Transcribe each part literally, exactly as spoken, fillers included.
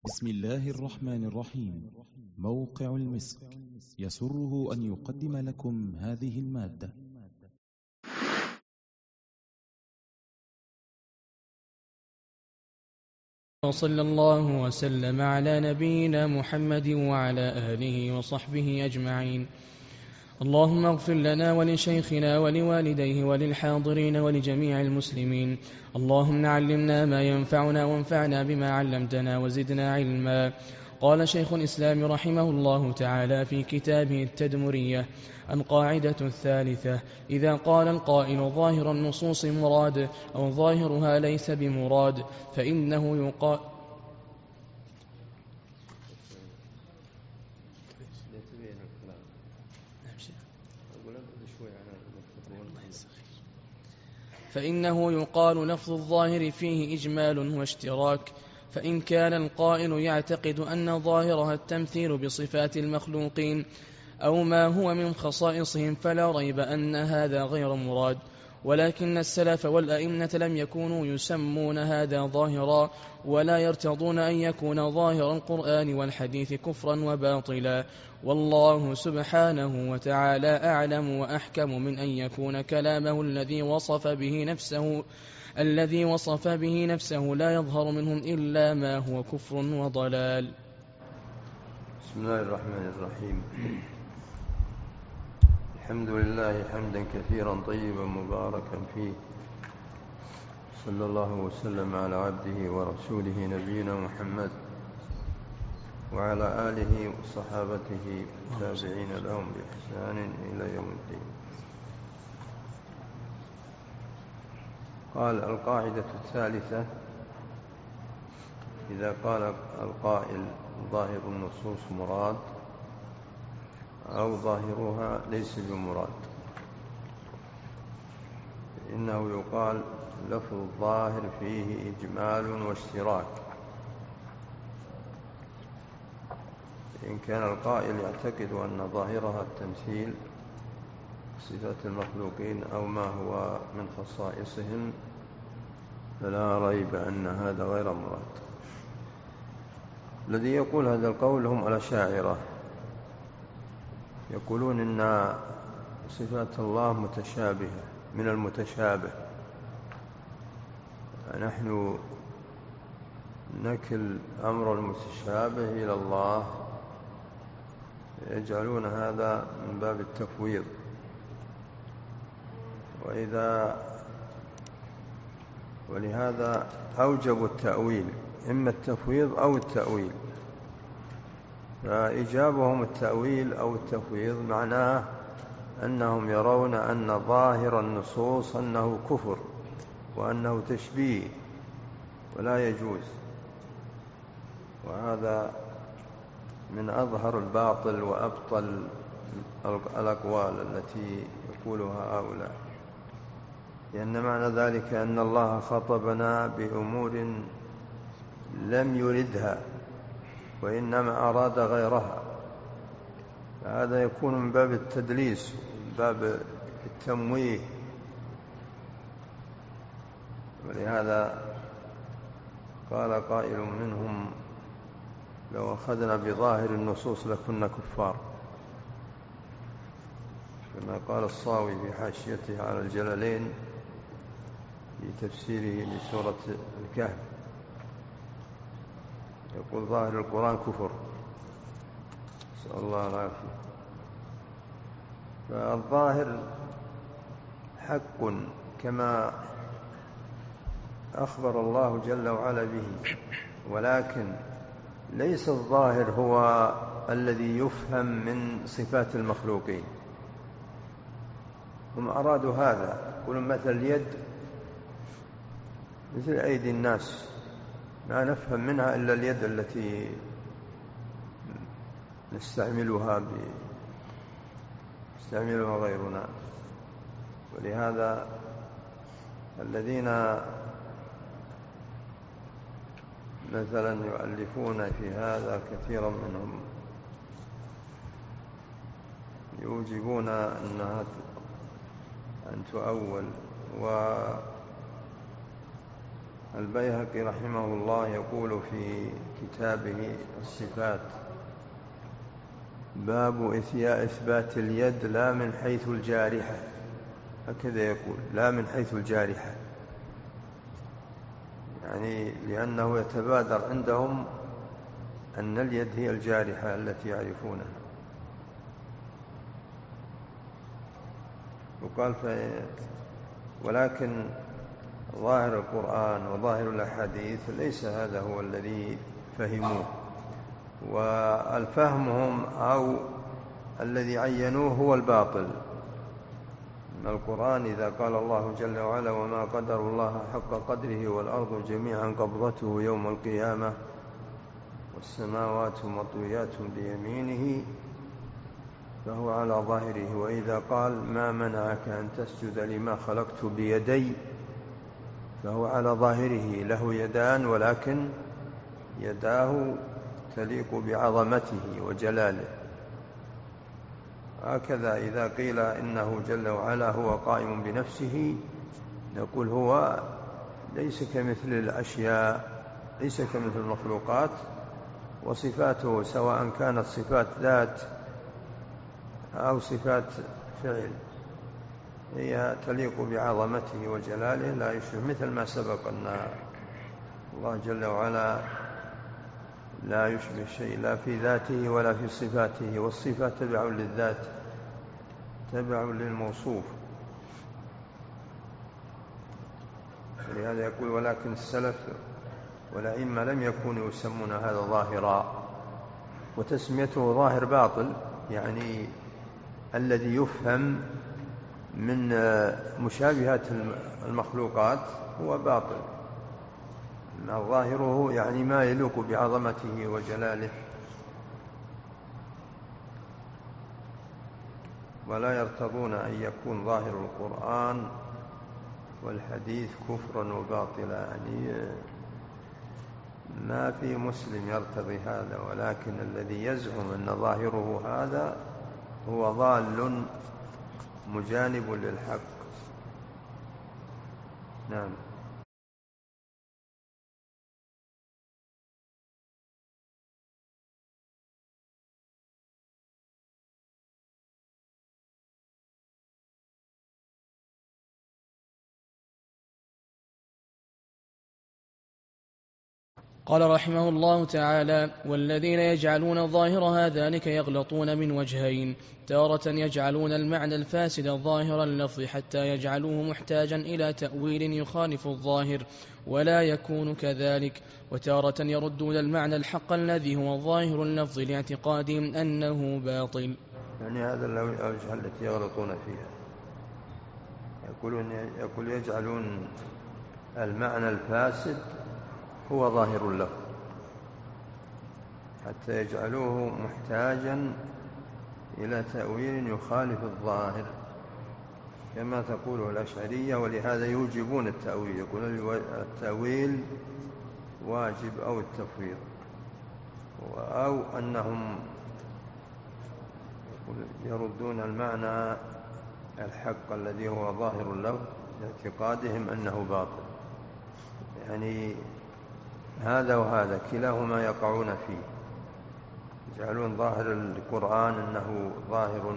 بسم الله الرحمن الرحيم. موقع المسك يسره أن يقدم لكم هذه المادة. وصلى الله وسلم على نبينا محمد وعلى آله وصحبه أجمعين. اللهم اغفر لنا ولشيخنا ولوالديه وللحاضرين ولجميع المسلمين. اللهم علمنا ما ينفعنا وانفعنا بما علمتنا وزدنا علما. قال شيخ الإسلام رحمه الله تعالى في كتابه التدمرية: القاعدة الثالثة: إذا قال القائل ظاهر النصوص مراد أو ظاهرها ليس بمراد فإنه يقال فإنه يقال لفظ الظاهر فيه إجمال واشتراك. فإن كان القائل يعتقد أن ظاهرها التمثيل بصفات المخلوقين أو ما هو من خصائصهم فلا ريب أن هذا غير مراد، ولكن السلف والأئمة لم يكونوا يسمون هذا ظاهرا ولا يرتضون أن يكون ظاهر القرآن والحديث كفرا وباطلا. والله سبحانه وتعالى أعلم وأحكم من أن يكون كلامه الذي وصف به نفسه الذي وصف به نفسه لا يظهر منهم إلا ما هو كفر وضلال. بسم الله الرحمن الرحيم. الحمد لله حمدا كثيرا طيبا مباركا فيه، صلى الله وسلم على عبده ورسوله نبينا محمد وعلى آله وصحابته والتابعين لهم بإحسان إلى يوم الدين. قال: القاعدة الثالثة: إذا قال القائل ظاهر النصوص مراد أو ظاهرها ليس بمراد إنه يقال لفظ الظاهر فيه إجمال واشتراك. إن كان القائل يعتقد أن ظاهرها التمثيل صفات المخلوقين أو ما هو من خصائصهم فلا ريب أن هذا غير مراد. الذي يقول هذا القول هم الأشاعرة، يقولون إن صفات الله متشابهة من المتشابه، نحن نكل أمر المتشابه إلى الله، يجعلون هذا من باب التفويض. وإذا ولهذا أوجبوا التأويل، إما التفويض أو التأويل. فإجابهم التأويل أو التفويض معناه أنهم يرون أن ظاهر النصوص أنه كفر وأنه تشبيه ولا يجوز، وهذا من أظهر الباطل وأبطل الأقوال التي يقولها هؤلاء، لأن معنى ذلك أن الله خطبنا بأمور لم يردها وإنما أراد غيرها، فهذا يكون من باب التدليس من باب التمويه. ولهذا قال قائل منهم: لو أخذنا بظاهر النصوص لكنا كفار، كما قال الصاوي في حاشيته على الجلالين في تفسيره لسورة الكهف، يقول: ظاهر القرآن كفر، نسأل الله العافية. فالظاهر حق كما أخبر الله جل وعلا به، ولكن ليس الظاهر هو الذي يفهم من صفات المخلوقين. هم أرادوا هذا، يقولون مثل اليد مثل أيدي الناس، ما نفهم منها إلا اليد التي نستعملها ب... يستعملها غيرنا. ولهذا الذين مثلا يؤلفون في هذا كثيرا منهم يوجبون أنها أن تؤول، البيهقي رحمه الله يقول في كتابه الصفات: باب إثبات اليد لا من حيث الجارحة. هكذا يقول: لا من حيث الجارحة، يعني لأنه يتبادر عندهم أن اليد هي الجارحة التي يعرفونها. وقال: ولكن ظاهر القرآن وظاهر الأحاديث ليس هذا هو الذي فهموه، والفهمهم أو الذي عينوه هو الباطل من القرآن. إذا قال الله جل وعلا: وما قدر الله حق قدره والأرض جميعا قبضته يوم القيامة والسماوات مطويات بيمينه، فهو على ظاهره. وإذا قال: ما منعك أن تسجد لما خلقت بيدي، فهو على ظاهره، له يدان ولكن يداه تليق بعظمته وجلاله. هكذا إذا قيل إنه جل وعلا هو قائم بنفسه، نقول هو ليس كمثل الأشياء، ليس كمثل المخلوقات، وصفاته سواء كانت صفات ذات أو صفات فعل هي تليق بعظمته وجلاله، لا يشبه، مثل ما سبق أن الله جل وعلا لا يشبه شيء لا في ذاته ولا في صفاته، والصفات تبع للذات، تبع للموصوف. ولهذا يقول: ولكن السلف والأئمة لم يكونوا يسمون هذا ظاهرا، وتسميته ظاهر باطل، يعني الذي يفهم من مشابهات المخلوقات هو باطل. ما ظاهره يعني ما يليق بعظمته وجلاله، ولا يرتضون أن يكون ظاهر القرآن والحديث كفرا وباطلا، يعني ما في مسلم يرتضي هذا، ولكن الذي يزعم أن ظاهره هذا هو ضال مجانب للحق. نعم. قال رحمه الله تعالى: والذين يجعلون ظاهر ذلك يغلطون من وجهين: تارة يجعلون المعنى الفاسد ظاهر اللفظ حتى يجعلوه محتاجا إلى تأويل يخالف الظاهر ولا يكون كذلك، وتارة يردون المعنى الحق الذي هو ظاهر اللفظ لاعتقادهم أنه باطل. يعني هذا الوجه التي يغلطون فيها، يقولون يقول يجعلون المعنى الفاسد هو ظاهر له حتى يجعلوه محتاجا إلى تأويل يخالف الظاهر كما تقوله الأشعرية، ولهذا يوجبون التأويل، يقولون التأويل واجب أو التفويض، أو أنهم يردون المعنى الحق الذي هو ظاهر له لاعتقادهم أنه باطل. يعني هذا وهذا كلاهما يقعون فيه، يجعلون ظاهر القرآن أنه ظاهر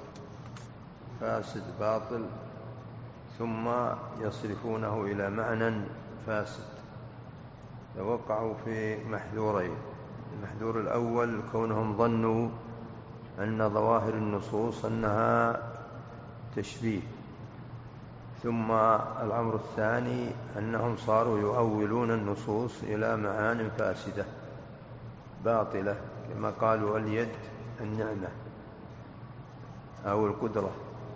فاسد باطل، ثم يصرفونه إلى معنى فاسد. فوقعوا في محذورين: المحذور الأول كونهم ظنوا أن ظواهر النصوص أنها تشبيه، ثم الأمر الثاني أنهم صاروا يؤولون النصوص إلى معان فاسدة باطلة، كما قالوا اليد النعمة أو القدرة،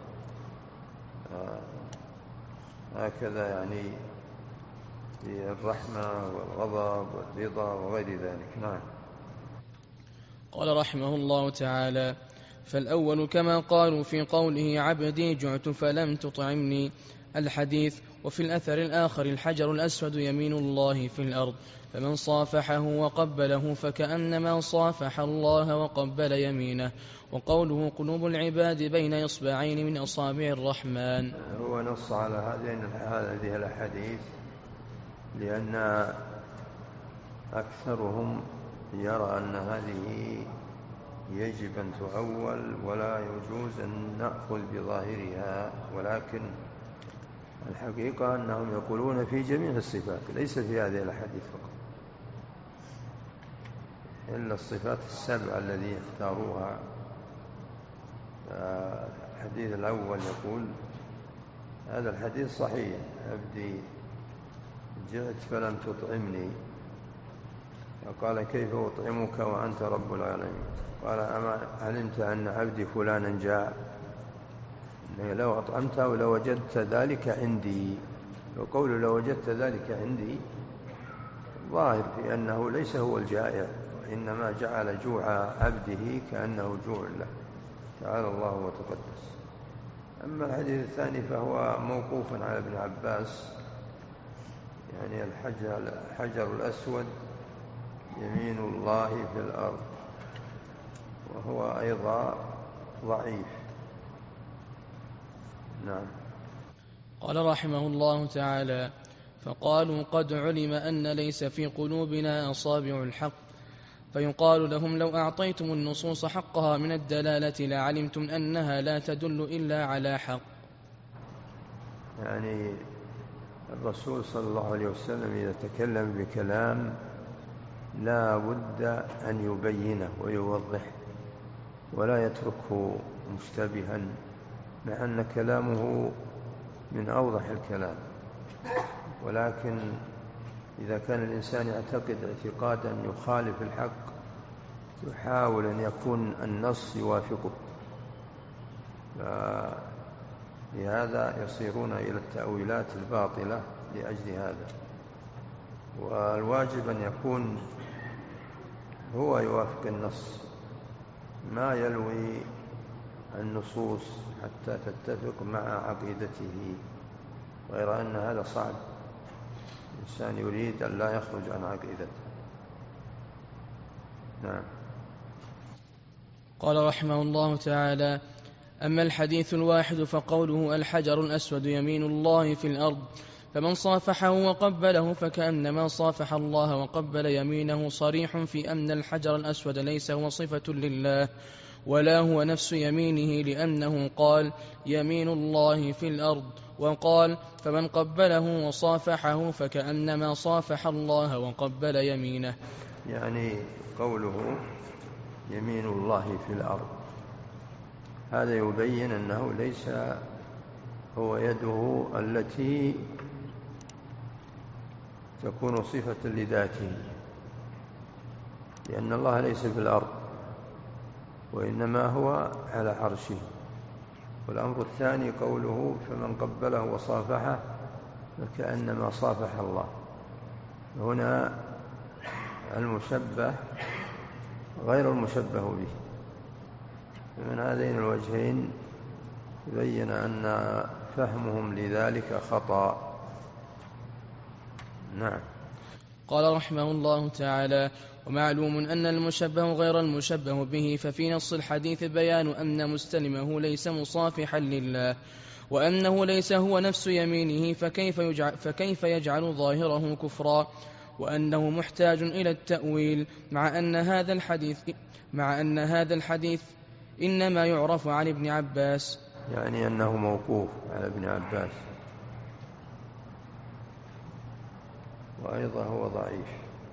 هكذا يعني في الرحمة والغضب والرضا وغير ذلك. نعم. قال رحمه الله تعالى: فالأول كما قالوا في قوله: عبدي جعت فلم تطعمني، الحديث. وفي الأثر الآخر: الحجر الأسود يمين الله في الأرض، فمن صافحه وقبله فكأنما صافح الله وقبل يمينه. وقوله: قلوب العباد بين إصبعين من أصابع الرحمن. هو نص على هذه الأحاديث لأن أكثرهم يرى أن هذه يجب أن تؤول ولا يجوز أن نأخذ بظاهرها، ولكن الحقيقة أنهم يقولون في جميع الصفات ليس في هذه الأحاديث فقط، إلا الصفات السبع الذي اختاروها. الحديث الأول يقول، هذا الحديث صحيح: عبدي جئت فلم تطعمني، فقال: كيف أطعمك وأنت رب العالمين؟ قال: أما علمت أن عبدي فلانا جاء؟ لو أطعمته ولو وجدت ذلك عندي. وقول لو وجدت ذلك عندي ظاهر في أنه ليس هو الجائع، وإنما جعل جوع عبده كأنه جوع له، تعالى الله وتقدس. أما الحديث الثاني فهو موقوف على ابن عباس، يعني الحجر, الحجر الأسود يمين الله في الأرض، وهو أيضا ضعيف. نعم. قال رحمه الله تعالى: فقالوا قد علم أن ليس في قلوبنا أصابع الحق، فيقال لهم: لو أعطيتم النصوص حقها من الدلالة لعلمتم أنها لا تدل إلا على حق. يعني الرسول صلى الله عليه وسلم إذا تكلم بكلام لا بد أن يبينه ويوضح ولا يتركه مشتبها، مع أن كلامه من أوضح الكلام، ولكن إذا كان الإنسان يعتقد اعتقادا يخالف الحق يحاول أن يكون النص يوافقه، لهذا يصيرون إلى التأويلات الباطلة لأجل هذا. والواجب أن يكون هو يوافق النص، ما يلوي النصوص حتى تتفق مع عقيدته، غير أن هذا صعب، الإنسان يريد أن لا يخرج عن عقيدته. نعم. قال رحمه الله تعالى: أما الحديث الواحد فقوله الحجر الأسود يمين الله في الأرض، فمن صافحه وقبله فكأنما صافح الله وقبل يمينه، صريح في أن الحجر الأسود ليس هو صفة لله ولا هو نفس يمينه، لأنه قال يمين الله في الأرض، وقال فمن قبله وصافحه فكأنما صافح الله وقبل يمينه. يعني قوله يمين الله في الأرض هذا يبين أنه ليس هو يده التي تكون صفة لذاته، لأن الله ليس في الأرض وإنما هو على عرشه. والأمر الثاني قوله فمن قبله وصافحه فكأنما صافح الله، هنا المشبه غير المشبه به، فمن هذين الوجهين تبين أن فهمهم لذلك خطأ. نعم. قال رحمه الله تعالى: ومعلوم أن المشبه غير المشبه به، ففي نص الحديث بيان أن مستلمه ليس مصافحا لله، وأنه ليس هو نفس يمينه، فكيف يجعل, فكيف يجعل ظاهره كفرا، وأنه محتاج إلى التأويل، مع أن هذا الحديث مع أن هذا الحديث إنما يعرف عن ابن عباس، يعني أنه موقوف على ابن عباس، وأيضا هو ضعيف.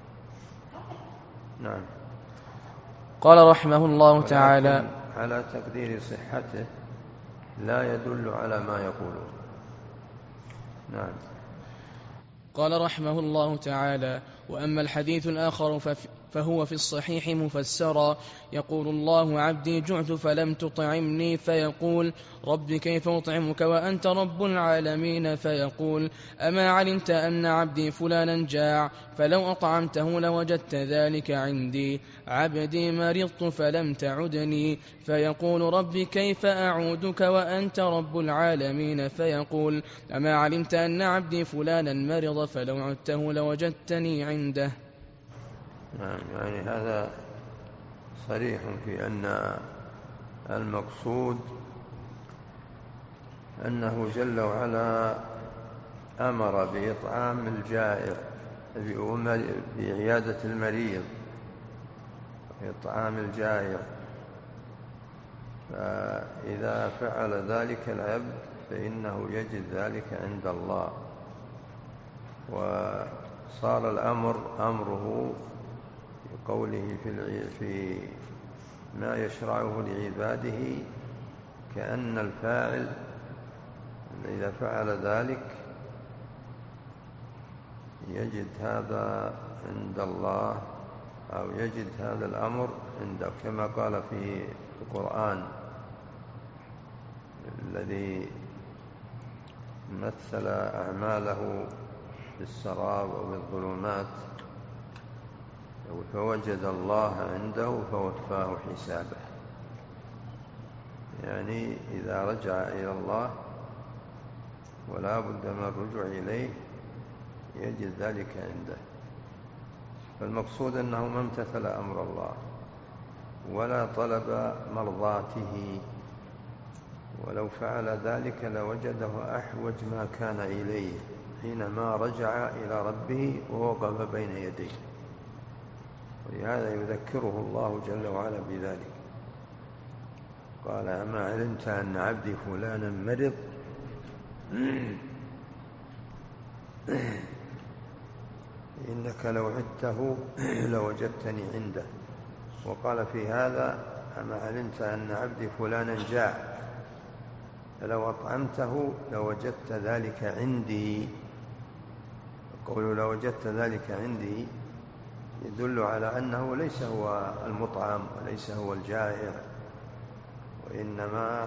نعم. قال رحمه الله تعالى: على تقدير صحته لا يدل على ما يقولون. نعم. قال رحمه الله تعالى: وأما الحديث الآخر فهو في الصحيح مفسرا، يقول الله عبدي جعت فلم تطعمني، فيقول رب كيف أطعمك وأنت رب العالمين، فيقول أما علمت أن عبدي فلانا جاع؟ فلو أطعمته لوجدت ذلك عندي. عبدي مرضت فلم تعدني، فيقول رب كيف أعودك وأنت رب العالمين، فيقول أما علمت أن عبدي فلانا مرض فلو عدته لوجدتني عنده. نعم. يعني هذا صريح في أن المقصود أنه جل وعلا أمر بإطعام الجائع في عيادة المريض، في إطعام الجائع. فإذا فعل ذلك العبد فإنه يجد ذلك عند الله، وصار الأمر أمره بقوله في في ما يشرعه لعباده كأن الفاعل إذا فعل ذلك يجد هذا عند الله، أو يجد هذا الأمر عنده، كما قال في القرآن الذي مثل أعماله بالسراب أو بالظلمات، فوجد الله عنده فوفاه حسابه. يعني إذا رجع إلى الله ولا بد من الرجوع إليه يجد ذلك عنده. فالمقصود أنه ما امتثل أمر الله ولا طلب مرضاته، ولو فعل ذلك لوجده أحوج ما كان إليه حينما رجع إلى ربه ووقف بين يديه. ولهذا يذكره الله جل وعلا بذلك، قال: أما علمت أن عبدي فلانا مرض إنك لو عدته لوجدتني عنده. وقال في هذا: أما علمت أن عبدي فلانا جاع فلو أطعمته لوجدت ذلك عندي. قوله لوجدت ذلك عندي يدل على أنه ليس هو المطعم وليس هو الجائع، وإنما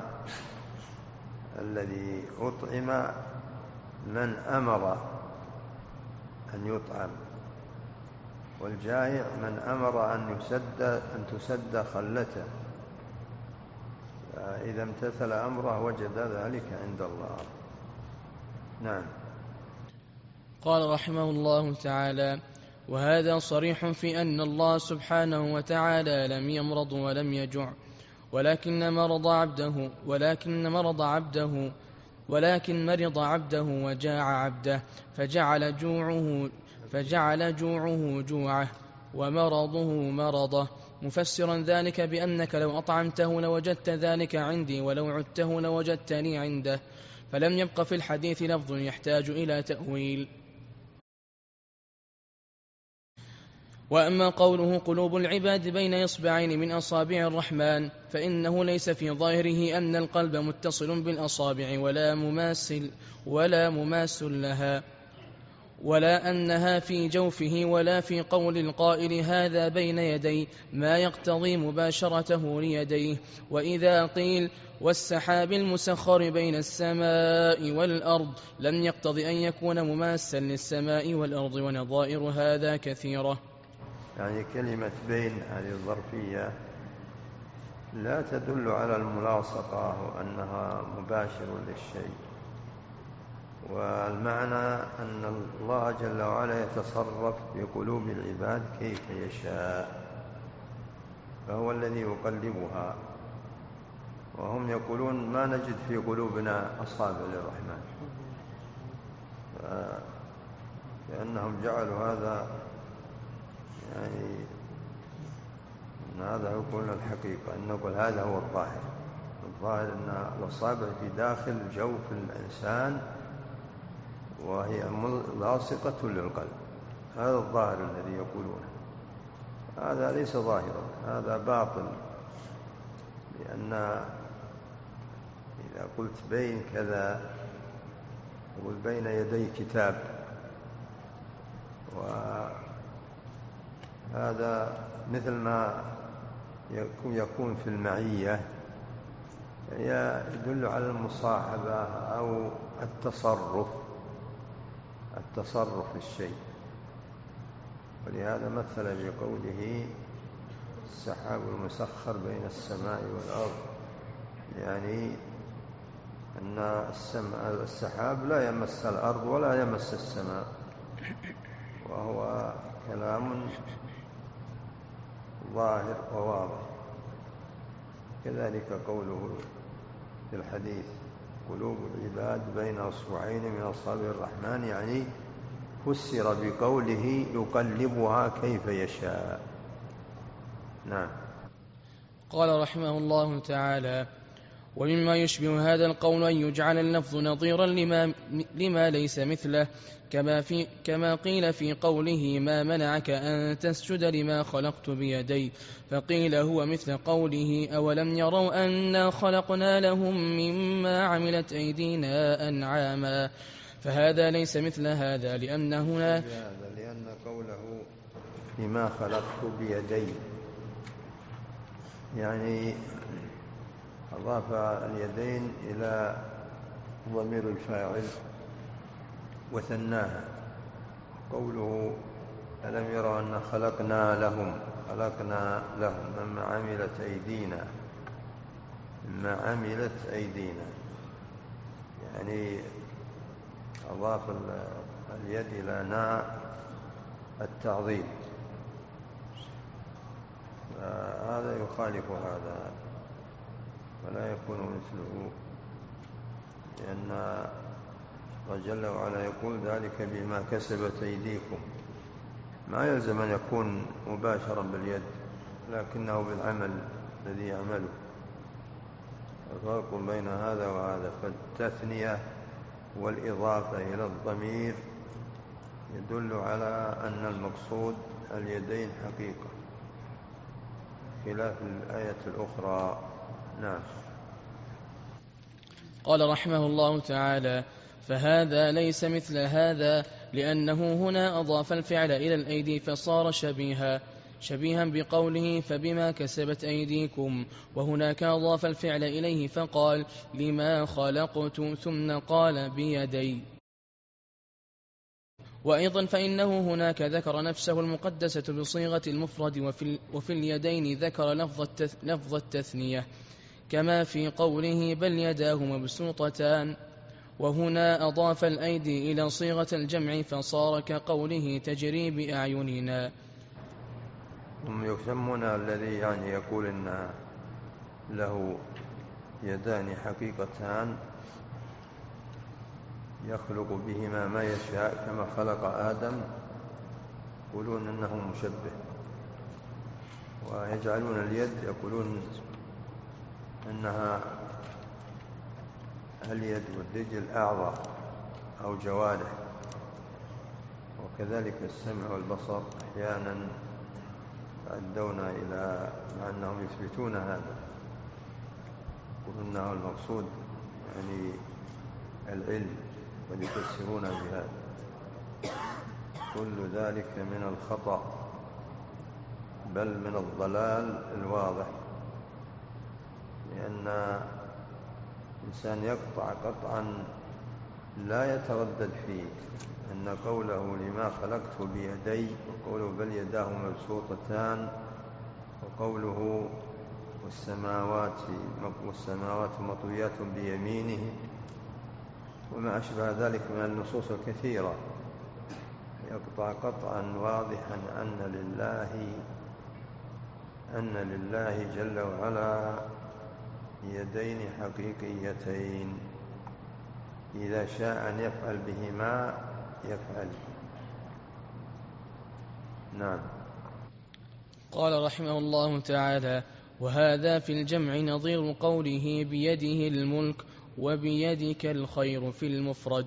الذي أطعم من أمر أن يطعم، والجائع من أمر أن يسد أن تسد خلته. فإذا امتثل أمره وجد ذلك عند الله. نعم. قال رحمه الله تعالى: وهذا صريح في أن الله سبحانه وتعالى لم يمرض ولم يجع، ولكن مرض عبده ولكن مرض عبده ولكن مرض عبده وجاع عبده، فجعل جوعه فجعل جوعه جوعه ومرضه مرضه، مفسرا ذلك بأنك لو أطعمته لوجدت ذلك عندي، ولو عدته لوجدتني عنده. فلم يبق في الحديث لفظ يحتاج إلى تأويل. وأما قوله قلوب العباد بين إصبعين من أصابع الرحمن، فإنه ليس في ظاهره أن القلب متصل بالأصابع ولا مماثل ولا مماثل لها، ولا أنها في جوفه، ولا في قول القائل هذا بين يدي ما يقتضي مباشرته ليديه. وإذا قيل والسحاب المسخر بين السماء والأرض لم يقتضي أن يكون مماثلا للسماء والأرض، ونظائر هذا كثيرة. يعني كلمة بين هذه الظرفية لا تدل على الملاصقة وأنها مباشر للشيء، والمعنى أن الله جل وعلا يتصرف في قلوب العباد كيف يشاء، فهو الذي يقلبها. وهم يقولون ما نجد في قلوبنا أصابع للرحمن، لأنهم جعلوا هذا يعني أن هذا يقول الحقيقة، أن نقول هذا هو الظاهر. الظاهر أن الأصابع في داخل جوف الإنسان وهي لاصقة للقلب، هذا الظاهر الذي يقولونه. هذا ليس ظاهرا، هذا باطل، لأن إذا قلت بين كذا قل بين يدي كتاب، وهذا مثل ما يكون في المعية، يدل على المصاحبة أو التصرف التصرف في الشيء. ولهذا مثل بقوله السحاب المسخر بين السماء والأرض، يعني أن السحاب لا يمس الأرض ولا يمس السماء، وهو كلام ظاهر وواضح. كذلك قوله في الحديث قلوب العباد بين أصبعين من أصابع الرحمن، يعني فسر بقوله يقلبها كيف يشاء. نعم. قال رحمه الله تعالى: ومما يشبه هذا القول أن يجعل اللفظ نظيرا لما, لما ليس مثله، كما, في كما قيل في قوله: ما منعك أن تسجد لما خلقت بيدي، فقيل هو مثل قوله: أولم يروا أنا خلقنا لهم مما عملت أيدينا أنعاما. فهذا ليس مثل هذا، لأن هنا لأن قوله لما خلقت بيدي يعني أضاف اليدين إلى ضمير الفاعل وثناها. قوله ألم يروا أن خلقنا لهم خلقنا لهم مما عملت أيدينا مما عملت أيدينا يعني أضاف اليد إلى ناء التعظيم، هذا يخالف هذا ولا يكون مثله، لأن الله جل وعلا يقول: ذلك بما كسبت أيديكم. ما يلزم أن يكون مباشرا باليد، لكنه بالعمل الذي يعمله. الفرق بين هذا وهذا، فالتثنية والإضافة إلى الضمير يدل على أن المقصود اليدين حقيقة، خلاف الآية الأخرى. نعم. قال رحمه الله تعالى: فهذا ليس مثل هذا، لأنه هنا أضاف الفعل إلى الأيدي فصار شبيها شبيها بقوله: فبما كسبت أيديكم، وهناك أضاف الفعل إليه فقال: لما خلقت، ثم قال: بيدي. وأيضا فإنه هناك ذكر نفسه المقدسة بصيغة المفرد، وفي, وفي اليدين ذكر لفظ التثنية، كما في قوله: بل يداه مبسوطتان. وهنا أضاف الأيدي إلى صيغة الجمع فصار كقوله: تجري بأعيننا. هم يسمون الذي يعني يقول إن له يدان حقيقتان يخلق بهما ما يشاء كما خلق آدم، يقولون إنه مشبه، ويجعلون اليد يقولون إنها اليد والرجل أعضاء أو جوارح، وكذلك السمع والبصر أحيانا يعدون إلى، مع أنهم يثبتون هذا، يقولون أنه المقصود يعني العلم، ويفسرون بهذا. كل ذلك من الخطأ، بل من الضلال الواضح، لأن الإنسان يقطع قطعا لا يتردد فيه أن قوله لما خلقت بيدي، وقوله بل يداه مبسوطتان، وقوله والسماوات والسماوات مطويات بيمينه، وما أشبه ذلك من النصوص الكثيرة، يقطع قطعا واضحا أن لله أن لله جل وعلا يدين حقيقيتين، إذا شاء أن يفعل بهما يفعل. نعم. قال رحمه الله تعالى: وهذا في الجمع نظير قوله: بيده الملك وبيدك الخير في المفرد.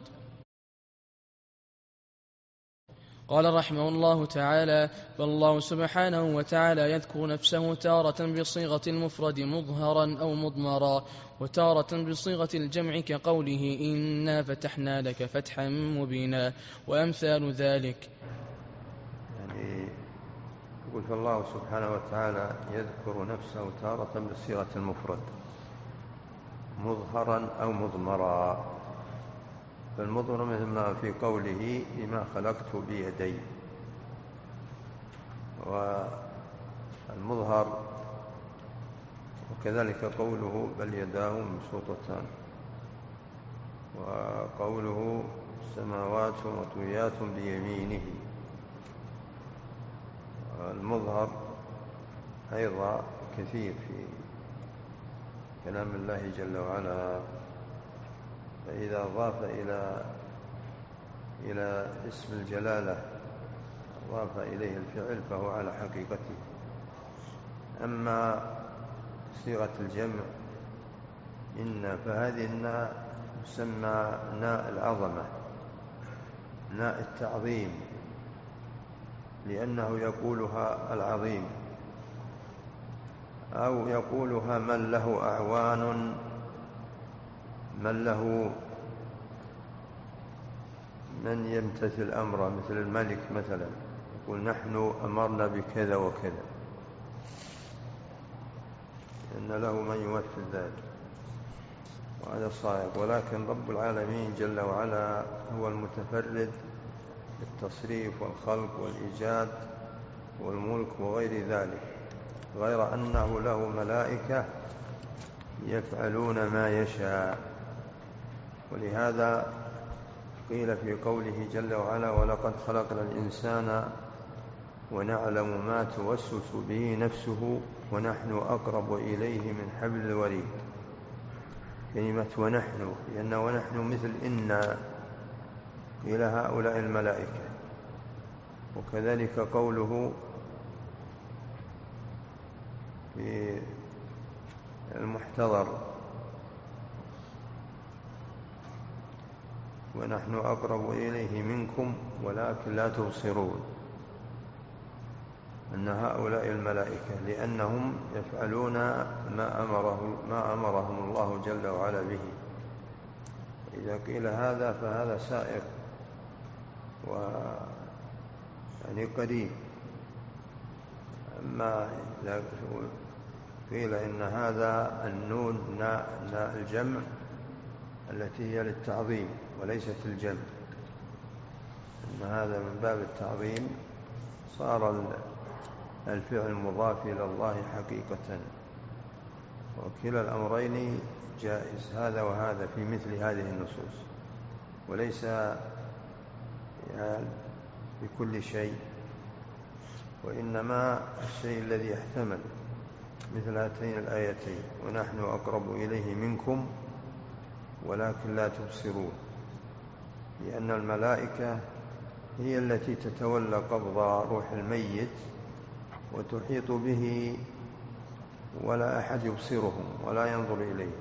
قال رحمه الله تعالى: فالله سبحانه وتعالى يذكر نفسه تارة بصيغة المفرد مظهرا أو مضمرا، وتارة بصيغة الجمع كقوله: إنا فتحنا لك فتحا مبينا، وأمثال ذلك. يعني يقول فالله سبحانه وتعالى يذكر نفسه تارة بصيغة المفرد مظهرا أو مضمرا. فالمظهر مثل ما في قوله: لما خلقت بيدي، والمظهر وكذلك قوله بل يداه مبسوطتان، وقوله السماوات مطويات بيمينه. المظهر أيضا كثير في كلام الله جل وعلا، فإذا أضاف إلى إلى اسم الجلالة أضاف إليه الفعل فهو على حقيقته. أما صيغة الجمع إن فهذه الناء تسمى ناء العظمة، ناء التعظيم، لأنه يقولها العظيم، أو يقولها من له أعوان، من له من يمتثل أمره، مثل الملك مثلا يقول نحن أمرنا بكذا وكذا، إن له من يمثل ذلك، وهذا صائب. ولكن رب العالمين جل وعلا هو المتفرد بالتصريف والخلق والإيجاد والملك وغير ذلك، غير أنه له ملائكة يفعلون ما يشاء. ولهذا قيل في قوله جل وعلا ولقد خلقنا الإنسان ونعلم ما توسوس به نفسه ونحن أقرب إليه من حبل الوريد. كلمة ونحن، لأن ونحن مثل إنا إلى هؤلاء الملائكة. وكذلك قوله في المحتضر ونحن أقرب إليه منكم ولكن لا تبصرون، أن هؤلاء الملائكة لأنهم يفعلون ما أمره ما أمرهم الله جل وعلا به. إذا قيل هذا فهذا سائق و يعني قريب. أما إذا قيل إن هذا النون ناء ناء الجمع التي هي للتعظيم وليست الجمع، إن هذا من باب التعظيم، صار الفعل مضاف إلى الله حقيقة. وكلا الأمرين جائز، هذا وهذا في مثل هذه النصوص، وليس يعني بكل شيء، وإنما الشيء الذي يحتمل مثل هاتين الآيتين ونحن أقرب إليه منكم ولكن لا تبصرون، لأن الملائكة هي التي تتولى قبض روح الميت وتحيط به ولا أحد يبصرهم ولا ينظر إليه،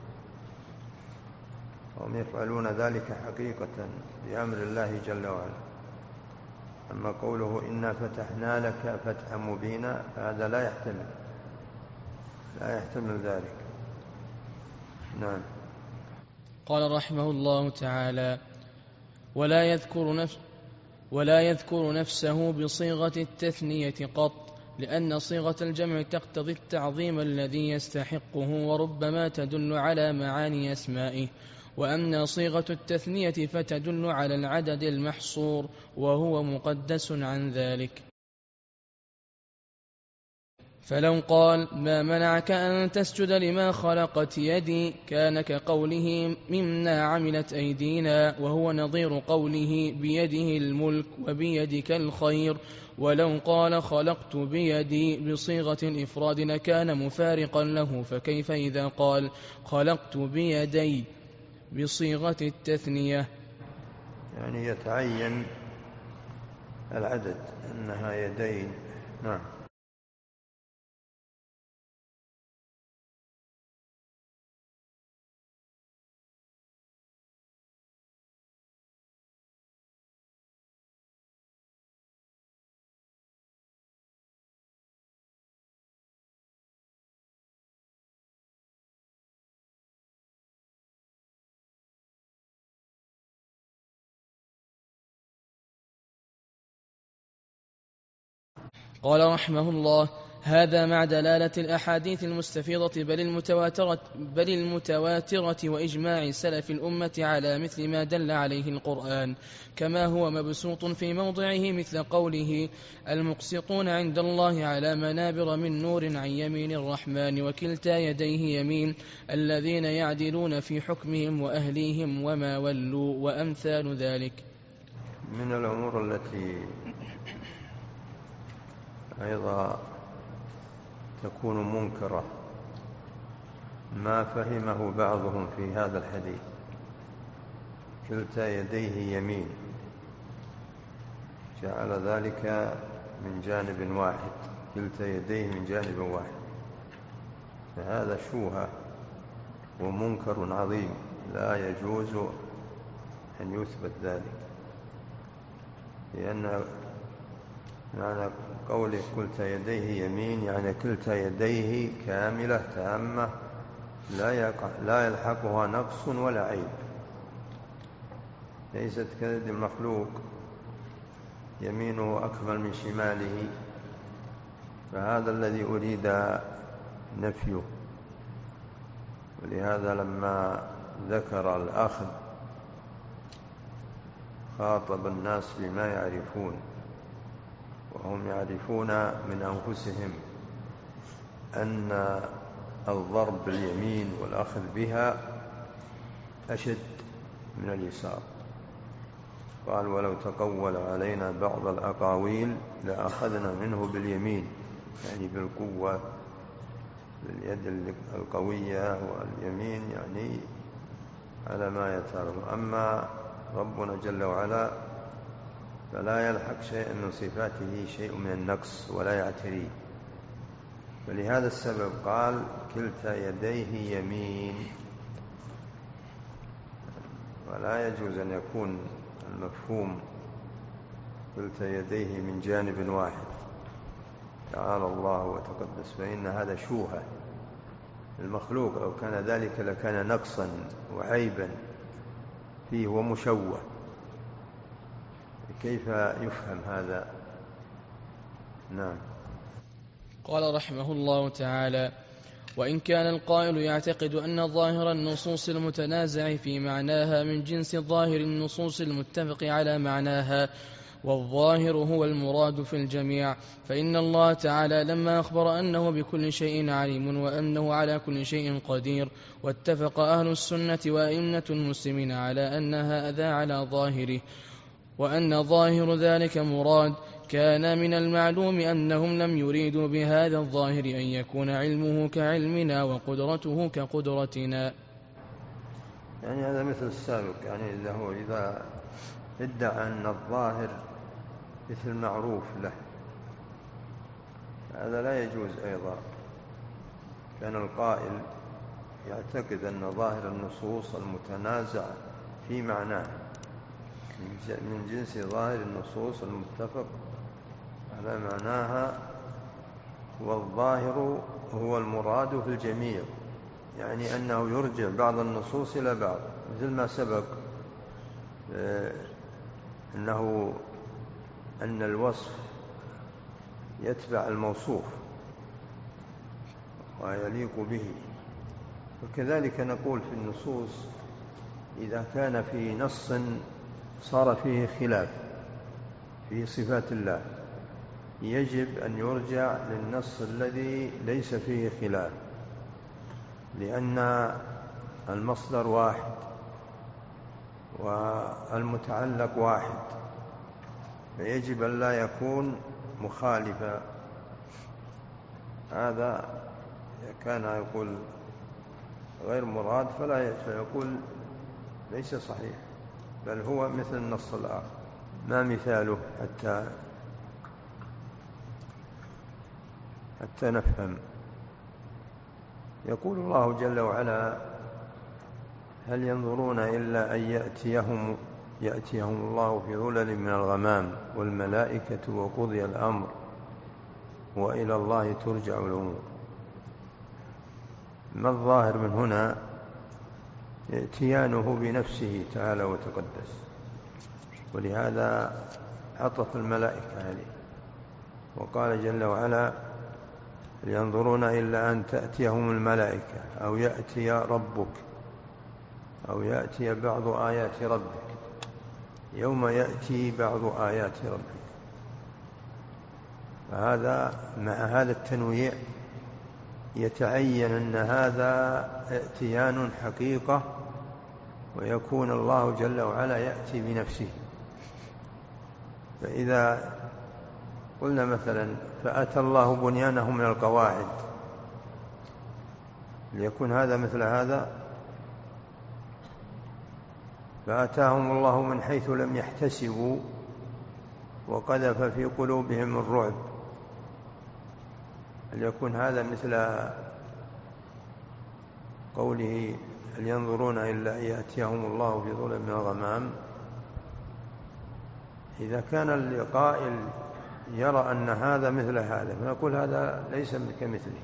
هم يفعلون ذلك حقيقة بأمر الله جل وعلا. أما قوله إنا فتحنا لك فتحا مبينا فهذا لا يحتمل لا يحتمل ذلك. نعم. قال رحمه الله تعالى ولا يذكر نفس ولا يذكر نفسه بصيغة التثنية قط، لأن صيغة الجمع تقتضي التعظيم الذي يستحقه وربما تدل على معاني أسمائه، وأما صيغة التثنية فتدل على العدد المحصور وهو مقدس عن ذلك. فلو قال ما منعك أن تسجد لما خلقت يدي كان كقوله مما عملت أيدينا، وهو نظير قوله بيده الملك وبيدك الخير. ولو قال خلقت بيدي بصيغة الإفراد لكان مفارقا له، فكيف إذا قال خلقت بيدي بصيغة التثنية؟ يعني يتعين العدد أنها يدين. نعم. قال رحمه الله هذا مع دلالة الأحاديث المستفيضة بل المتواترة, بل المتواترة وإجماع سلف الأمة على مثل ما دل عليه القرآن، كما هو مبسوط في موضعه مثل قوله المقسطون عند الله على منابر من نور عن يمين الرحمن وكلتا يديه يمين، الذين يعدلون في حكمهم وأهليهم وما ولوا، وأمثال ذلك. من الأمور التي أيضا تكون منكرة ما فهمه بعضهم في هذا الحديث كلتا يديه يمين، جعل ذلك من جانب واحد، كلتا يديه من جانب واحد، فهذا شوهة ومنكر عظيم لا يجوز أن يثبت ذلك، لأن معنى قوله كلتا يديه يمين يعني كلتا يديه كاملة تامة لا لا يلحقها نقص ولا عيب، ليست كيد المخلوق يمينه أكمل من شماله، فهذا الذي أريد نفيه. ولهذا لما ذكر الأخذ خاطب الناس بما يعرفون، وهم يعرفون من أنفسهم أن الضرب باليمين والأخذ بها أشد من اليسار. قال ولو تقول علينا بعض الأقاويل لأخذنا منه باليمين، يعني بالقوة، باليد القوية، واليمين يعني على ما يتعلم. أما ربنا جل وعلا فلا يلحق شيء من صفاته شيء من النقص ولا يعتريه، فلهذا السبب قال كلتا يديه يمين، ولا يجوز أن يكون المفهوم كلتا يديه من جانب واحد، تعالى الله وتقدس، فإن هذا شوهة المخلوق، لو كان ذلك لكان نقصا وعيبا فيه ومشوه، كيف يفهم هذا؟ نعم. قال رحمه الله تعالى: وإن كان القائل يعتقد أن ظاهر النصوص المتنازع في معناها من جنس ظاهر النصوص المتفق على معناها، والظاهر هو المراد في الجميع، فإن الله تعالى لما أخبر أنه بكل شيء عليم وأنه على كل شيء قدير، واتفق أهل السنة وأئمة المسلمين على أن هذا على ظاهره، وأن ظاهر ذلك مراد، كان من المعلوم أنهم لم يريدوا بهذا الظاهر أن يكون علمه كعلمنا وقدرته كقدرتنا. يعني هذا مثل السابق، يعني إذا هو إذا ادعى أن الظاهر مثل معروف له، هذا لا يجوز أيضا. كان القائل يعتقد أن ظاهر النصوص المتنازع في معناه من جنس ظاهر النصوص المتفق على معناها، والظاهر هو المراد في الجميع، يعني أنه يرجع بعض النصوص إلى بعض، مثل ما سبق أنه أن الوصف يتبع الموصوف ويليق به، وكذلك نقول في النصوص إذا كان في نص صار فيه خلاف في صفات الله يجب أن يرجع للنص الذي ليس فيه خلاف، لأن المصدر واحد والمتعلق واحد، فيجب أن لا يكون مخالفا. هذا كان يقول غير مراد فلا يقول ليس صحيح، بل هو مثل النص الآخر. ما مثاله حتى حتى نفهم؟ يقول الله جل وعلا: هل ينظرون إلا أن يأتيهم يأتيهم الله في ظلل من الغمام والملائكة وقضي الأمر وإلى الله ترجع الأمور. ما الظاهر من هنا؟ ائتيانه بنفسه تعالى وتقدس، ولهذا عطف الملائكة عليه، وقال جل وعلا: هل ينظرون إلا أن تأتيهم الملائكة أو يأتي ربك أو يأتي بعض آيات ربك، يوم يأتي بعض آيات ربك. فهذا مع هذا التنويع يتعين أن هذا ائتيان حقيقة، ويكون الله جل وعلا يأتي بنفسه. فإذا قلنا مثلا فأتى الله بنيانه من القواعد، ليكون هذا مثل هذا، فأتاهم الله من حيث لم يحتسبوا، وقذف في قلوبهم الرعب. هل يكون هذا مثل قوله هل ينظرون إلا أن يأتيهم الله في ظلم من الغمام؟ إذا كان القائل يرى أن هذا مثل هذا فنقول هذا ليس كمثله.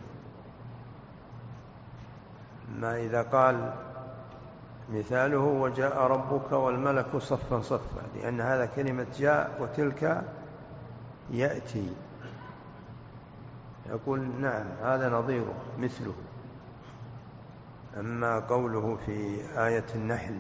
ما إذا قال مثاله وجاء ربك والملك صفا صفا، لأن هذا كلمة جاء وتلك يأتي، يقول نعم هذا نظيره مثله. أما قوله في آية النحل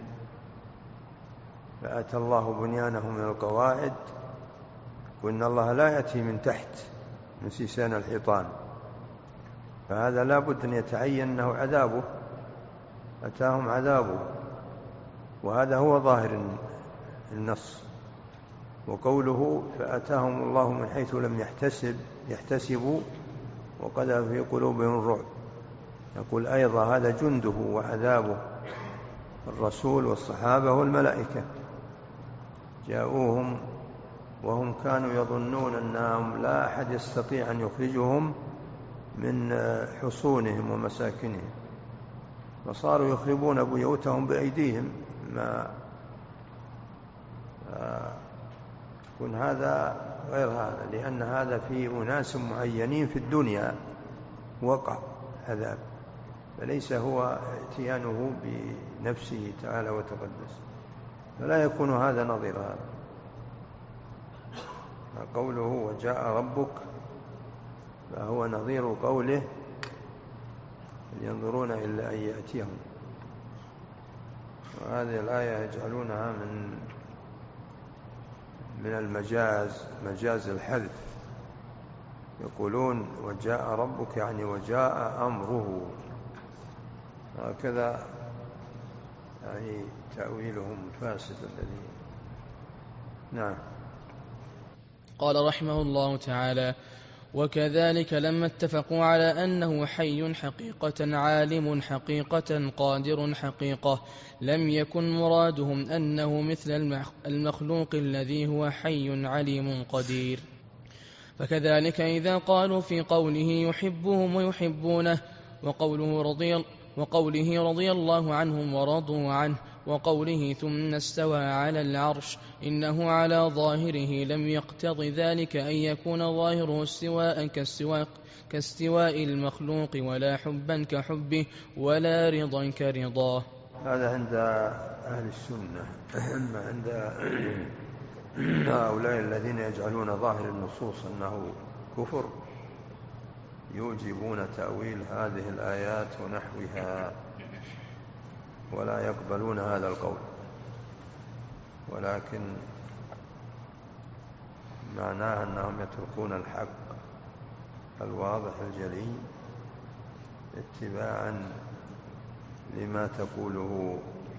فأتى الله بنيانه من القواعد، وإن الله لا يأتي من تحت من سيسان الحيطان، فهذا لا بد أن يتعين أنه عذابه، أتاهم عذابه، وهذا هو ظاهر النص. وقوله فأتاهم الله من حيث لم يحتسب يحتسبوا وقذف في قلوبهم الرعب، يقول أيضا هذا جنده وعذابه، الرسول والصحابة والملائكة جاءوهم وهم كانوا يظنون أنهم لا أحد يستطيع أن يخرجهم من حصونهم ومساكنهم، فصاروا يخربون بيوتهم بأيديهم. ما يكون هذا غير هذا، لأن هذا في أناس معينين في الدنيا وقع عذاب، فليس هو اتيانه بنفسه تعالى وتقدس، فلا يكون هذا نظير هذا. قوله وجاء ربك فهو نظير قوله ينظرون إلا أن يأتيهم. وهذه الآية يجعلونها من من المجاز، مجاز الحذف، يقولون وجاء ربك يعني وجاء أمره، هكذا يعني تأويلهم فاسد الذي. نعم. قال رحمه الله تعالى: وكذلك لما اتفقوا على أنه حي حقيقة عالم حقيقة قادر حقيقة، لم يكن مرادهم أنه مثل المخلوق الذي هو حي عليم قدير. فكذلك إذا قالوا في قوله يحبهم ويحبونه وقوله رضي, وقوله رضي الله عنهم ورضوا عنه وقوله ثم استوى على العرش، إنه على ظاهره لم يقتض ذلك أن يكون ظاهره استواء كاستواء, كاستواء المخلوق، ولا حبا كحبه، ولا رضا كرضاه. هذا عند أهل السنة. أما عند هؤلاء الذين يجعلون ظاهر النصوص أنه كفر يوجبون تأويل هذه الآيات ونحوها ولا يقبلون هذا القول، ولكن معناه أنهم يتركون الحق الواضح الجلي اتباعا لما تقوله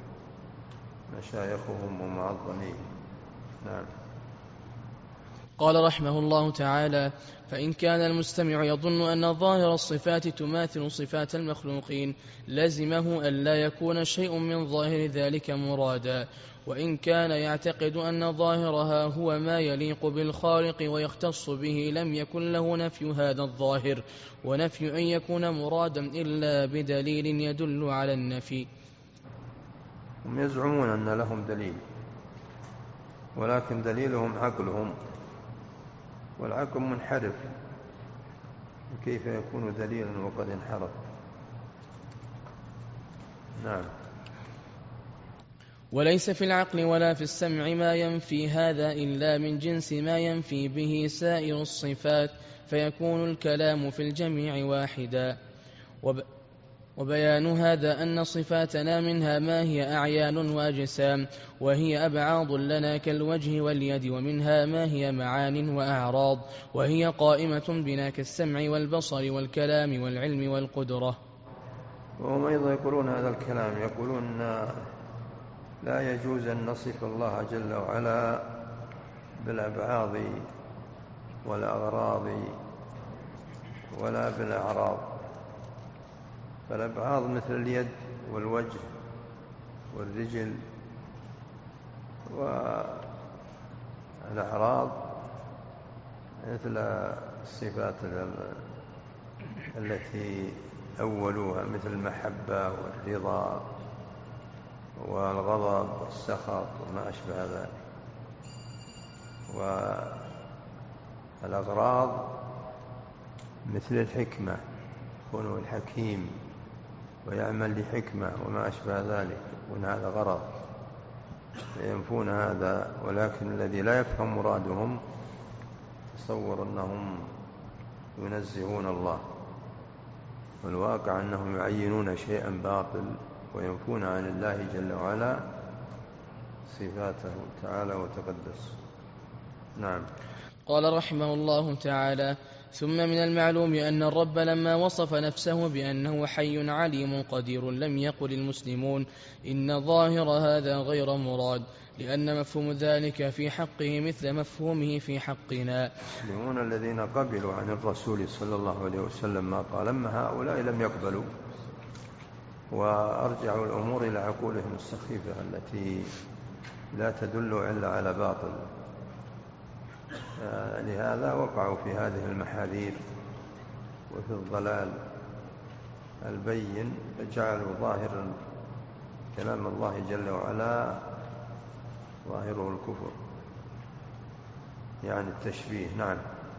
مشايخهم ومعظمين. نعم. قال رحمه الله تعالى: فإن كان المستمع يظن أن ظاهر الصفات تماثل صفات المخلوقين لزمه أن لا يكون شيء من ظاهر ذلك مرادا، وإن كان يعتقد أن ظاهرها هو ما يليق بالخالق ويختص به لم يكن له نفي هذا الظاهر، ونفي أن يكون مرادا إلا بدليل يدل على النفي. هم يزعمون أن لهم دليل، ولكن دليلهم عقلهم، والعقل منحرف، كيف يكون دليلا وقد انحرف؟ نعم. وليس في العقل ولا في السمع ما ينفي هذا إلا من جنس ما ينفي به سائر الصفات، فيكون الكلام في الجميع واحدا. وب وبيان هذا أن صفاتنا منها ما هي أعيان وأجسام، وهي أبعاض لنا كالوجه واليد، ومنها ما هي معان وأعراض، وهي قائمة بنا كالسمع والبصر والكلام والعلم والقدرة. وهم أيضا يقولون هذا الكلام، يقولون لا يجوز أن نصف الله جل وعلا بالأبعاض والأغراض ولا بالأعراض، فالأبعاض مثل اليد والوجه والرجل، والأعراض مثل الصفات التي أولوها مثل المحبة والرضا والغضب والسخط وما أشبه ذلك. والأغراض مثل الحكمة، كونه الحكيم ويعمل لحكمة وما أشبه ذلك، وأن هذا غرض ينفون هذا. ولكن الذي لا يفهم مرادهم تصور أنهم ينزهون الله، والواقع أنهم يعينون شيئا باطل وينفون عن الله جل وعلا صفاته تعالى وتقدس. نعم. قال رحمه الله تعالى: ثم من المعلوم أن الرب لما وصف نفسه بأنه حي عليم قدير لم يقل المسلمون إن ظاهر هذا غير مراد، لأن مفهوم ذلك في حقه مثل مفهومه في حقنا. المسلمون الذين قبلوا عن الرسول صلى الله عليه وسلم ما قال، أما هؤلاء لم يقبلوا وأرجعوا الأمور إلى عقولهم السخيفة التي لا تدل إلا على باطل. لهذا وقعوا في هذه المحاذير وفي الضلال البين، فجعلوا ظاهر كلام الله جل وعلا ظاهره الكفر، يعني التشبيه. نعم.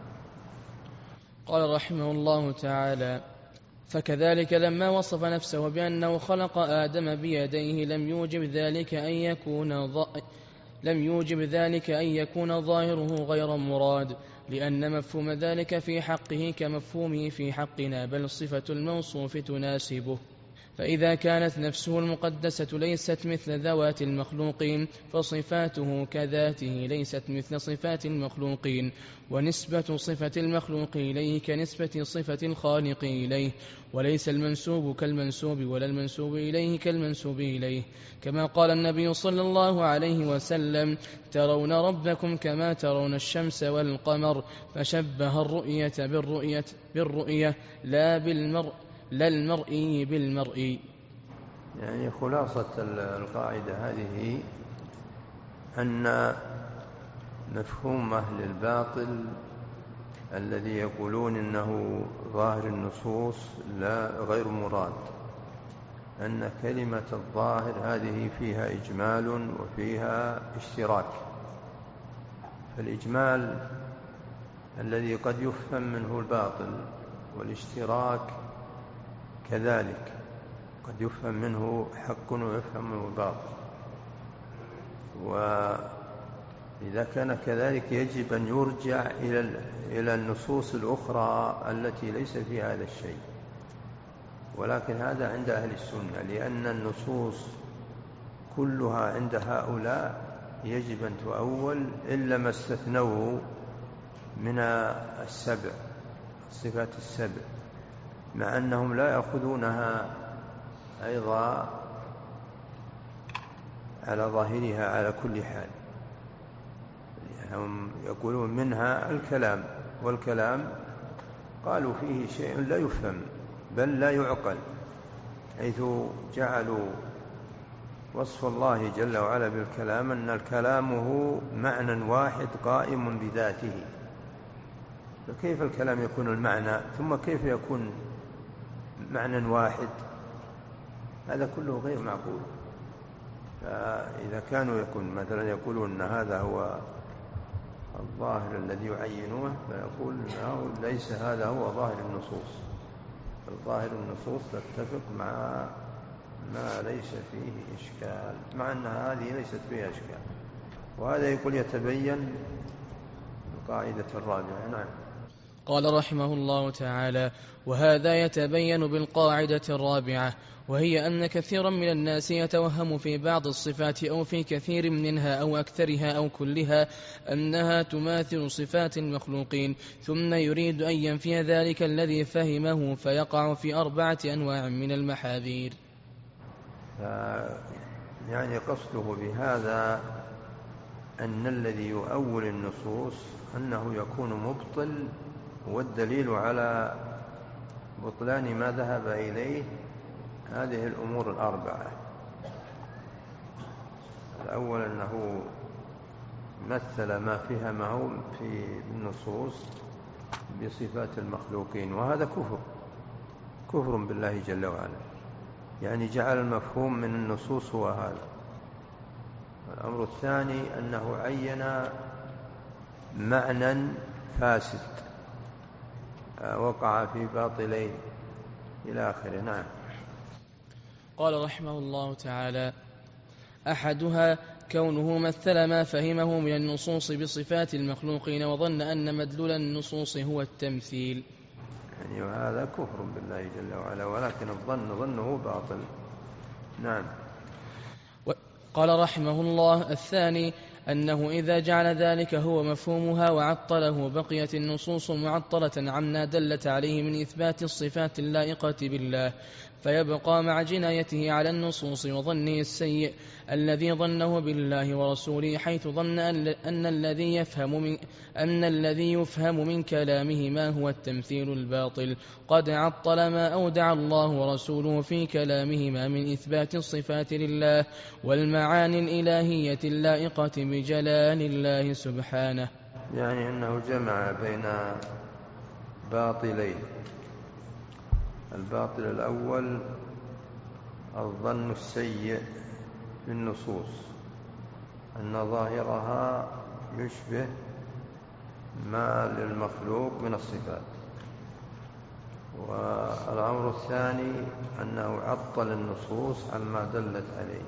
قال رحمه الله تعالى: فكذلك لما وصف نفسه بأنه خلق آدم بيديه لم يوجب ذلك أن يكون ظ... لم يوجب ذلك أن يكون ظاهره غير مراد، لأن مفهوم ذلك في حقه كمفهومه في حقنا، بل صفة الموصوف تناسبه. فإذا كانت نفسه المقدسة ليست مثل ذوات المخلوقين فصفاته كذاته ليست مثل صفات المخلوقين، ونسبة صفة المخلوق إليه كنسبة صفة الخالق إليه، وليس المنسوب كالمنسوب ولا المنسوب إليه كالمنسوب إليه. كما قال النبي صلى الله عليه وسلم: ترون ربكم كما ترون الشمس والقمر، فشبه الرؤية بالرؤية, بالرؤية لا بالمرء لا المرئي بالمرئي. يعني خلاصة القاعدة هذه أن مفهوم أهل الباطل الذي يقولون إنه ظاهر النصوص لا غير مراد، أن كلمة الظاهر هذه فيها إجمال وفيها اشتراك. فالإجمال الذي قد يفهم منه الباطل، والاشتراك كذلك قد يفهم منه حق ويفهم منه باطل. وإذا كان كذلك يجب أن يرجع إلى النصوص الأخرى التي ليس فيها هذا الشيء. ولكن هذا عند أهل السنة، لأن النصوص كلها عند هؤلاء يجب أن تؤول إلا ما استثنوه من السبع، الصفات السبع، مع أنهم لا يأخذونها أيضا على ظاهرها على كل حال. هم يقولون منها الكلام، والكلام قالوا فيه شيء لا يفهم بل لا يعقل، حيث جعلوا وصف الله جل وعلا بالكلام أن الكلام هو معنى واحد قائم بذاته. فكيف الكلام يكون المعنى ثم كيف يكون معنى واحد؟ هذا كله غير معقول. فإذا كانوا يكون مثلا يقولون أن هذا هو الظاهر الذي يعينوه، فيقول ليس هذا هو ظاهر النصوص. الظاهر النصوص تتفق مع ما ليس فيه إشكال، مع أن هذه ليست فيها إشكال. وهذا يقول يتبين القاعدة الرابعة. نعم. قال رحمه الله تعالى: وهذا يتبين بالقاعدة الرابعة، وهي أن كثيرا من الناس يتوهم في بعض الصفات أو في كثير منها أو أكثرها أو كلها أنها تماثل صفات المخلوقين، ثم يريد أن ينفي ذلك الذي فهمه فيقع في أربعة أنواع من المحاذير. يعني قصده بهذا أن الذي يؤول النصوص أنه يكون مبطل، والدليل على بطلان ما ذهب إليه هذه الأمور الأربعة. الأول أنه مثل ما فهمه في النصوص بصفات المخلوقين، وهذا كفر كفر بالله جل وعلا، يعني جعل المفهوم من النصوص هو هذا. الأمر الثاني أنه عين معنى فاسد وقع في باطلين إلى آخره. نعم. قال رحمه الله تعالى: أحدها كونه مثل ما فهمه من النصوص بصفات المخلوقين وظن أن مدلول النصوص هو التمثيل، يعني وهذا كفر بالله جل وعلا، ولكن الظن ظنه باطل. نعم. قال رحمه الله: الثاني أنه إذا جعل ذلك هو مفهومها وعطله بقيت النصوص معطلة عما دلت عليه من إثبات الصفات اللائقة بالله، فيبقى مع جنايته على النصوص وظنه السيء الذي ظنه بالله ورسوله، حيث ظن أن الذي يفهم من أن الذي يفهم من كلامه ما هو التمثيل الباطل قد عطل ما أودع الله ورسوله في كلامهما من إثبات الصفات لله والمعاني الإلهية اللائقة بجلال الله سبحانه. يعني أنه جمع بين باطلين: الباطل الأول الظن السيء بالنصوص أن ظاهرها يشبه ما للمخلوق من الصفات، والأمر الثاني أنه عطل النصوص عما دلت عليه،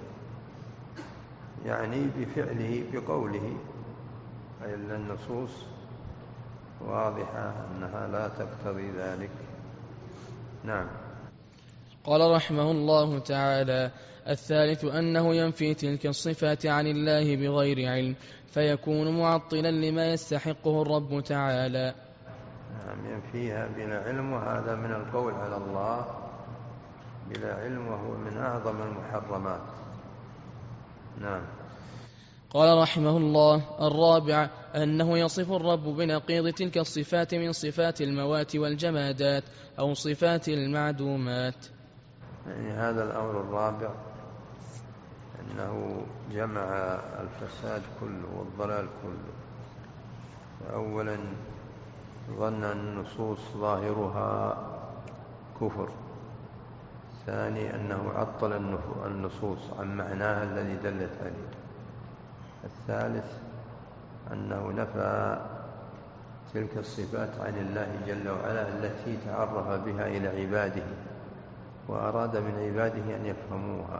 يعني بفعله بقوله، أي أن النصوص واضحة أنها لا تقتضي ذلك. نعم. قال رحمه الله تعالى: الثالث أنه ينفي تلك الصفات عن الله بغير علم، فيكون معطلا لما يستحقه الرب تعالى. نعم، ينفيها بلا علم، وهذا من القول على الله بلا علم، وهو من أعظم المحرمات. نعم. قال رحمه الله: الرابع أنه يصف الرب بنقيض تلك الصفات من صفات الموات والجمادات أو صفات المعدومات. يعني هذا الأمر الرابع أنه جمع الفساد كله والضلال كله. أولا ظن النصوص ظاهرها كفر. ثاني أنه عطل النصوص عن معناها الذي دلت عليه. الثالث أنه نفى تلك الصفات عن الله جل وعلا التي تعرف بها إلى عباده وأراد من عباده أن يفهموها.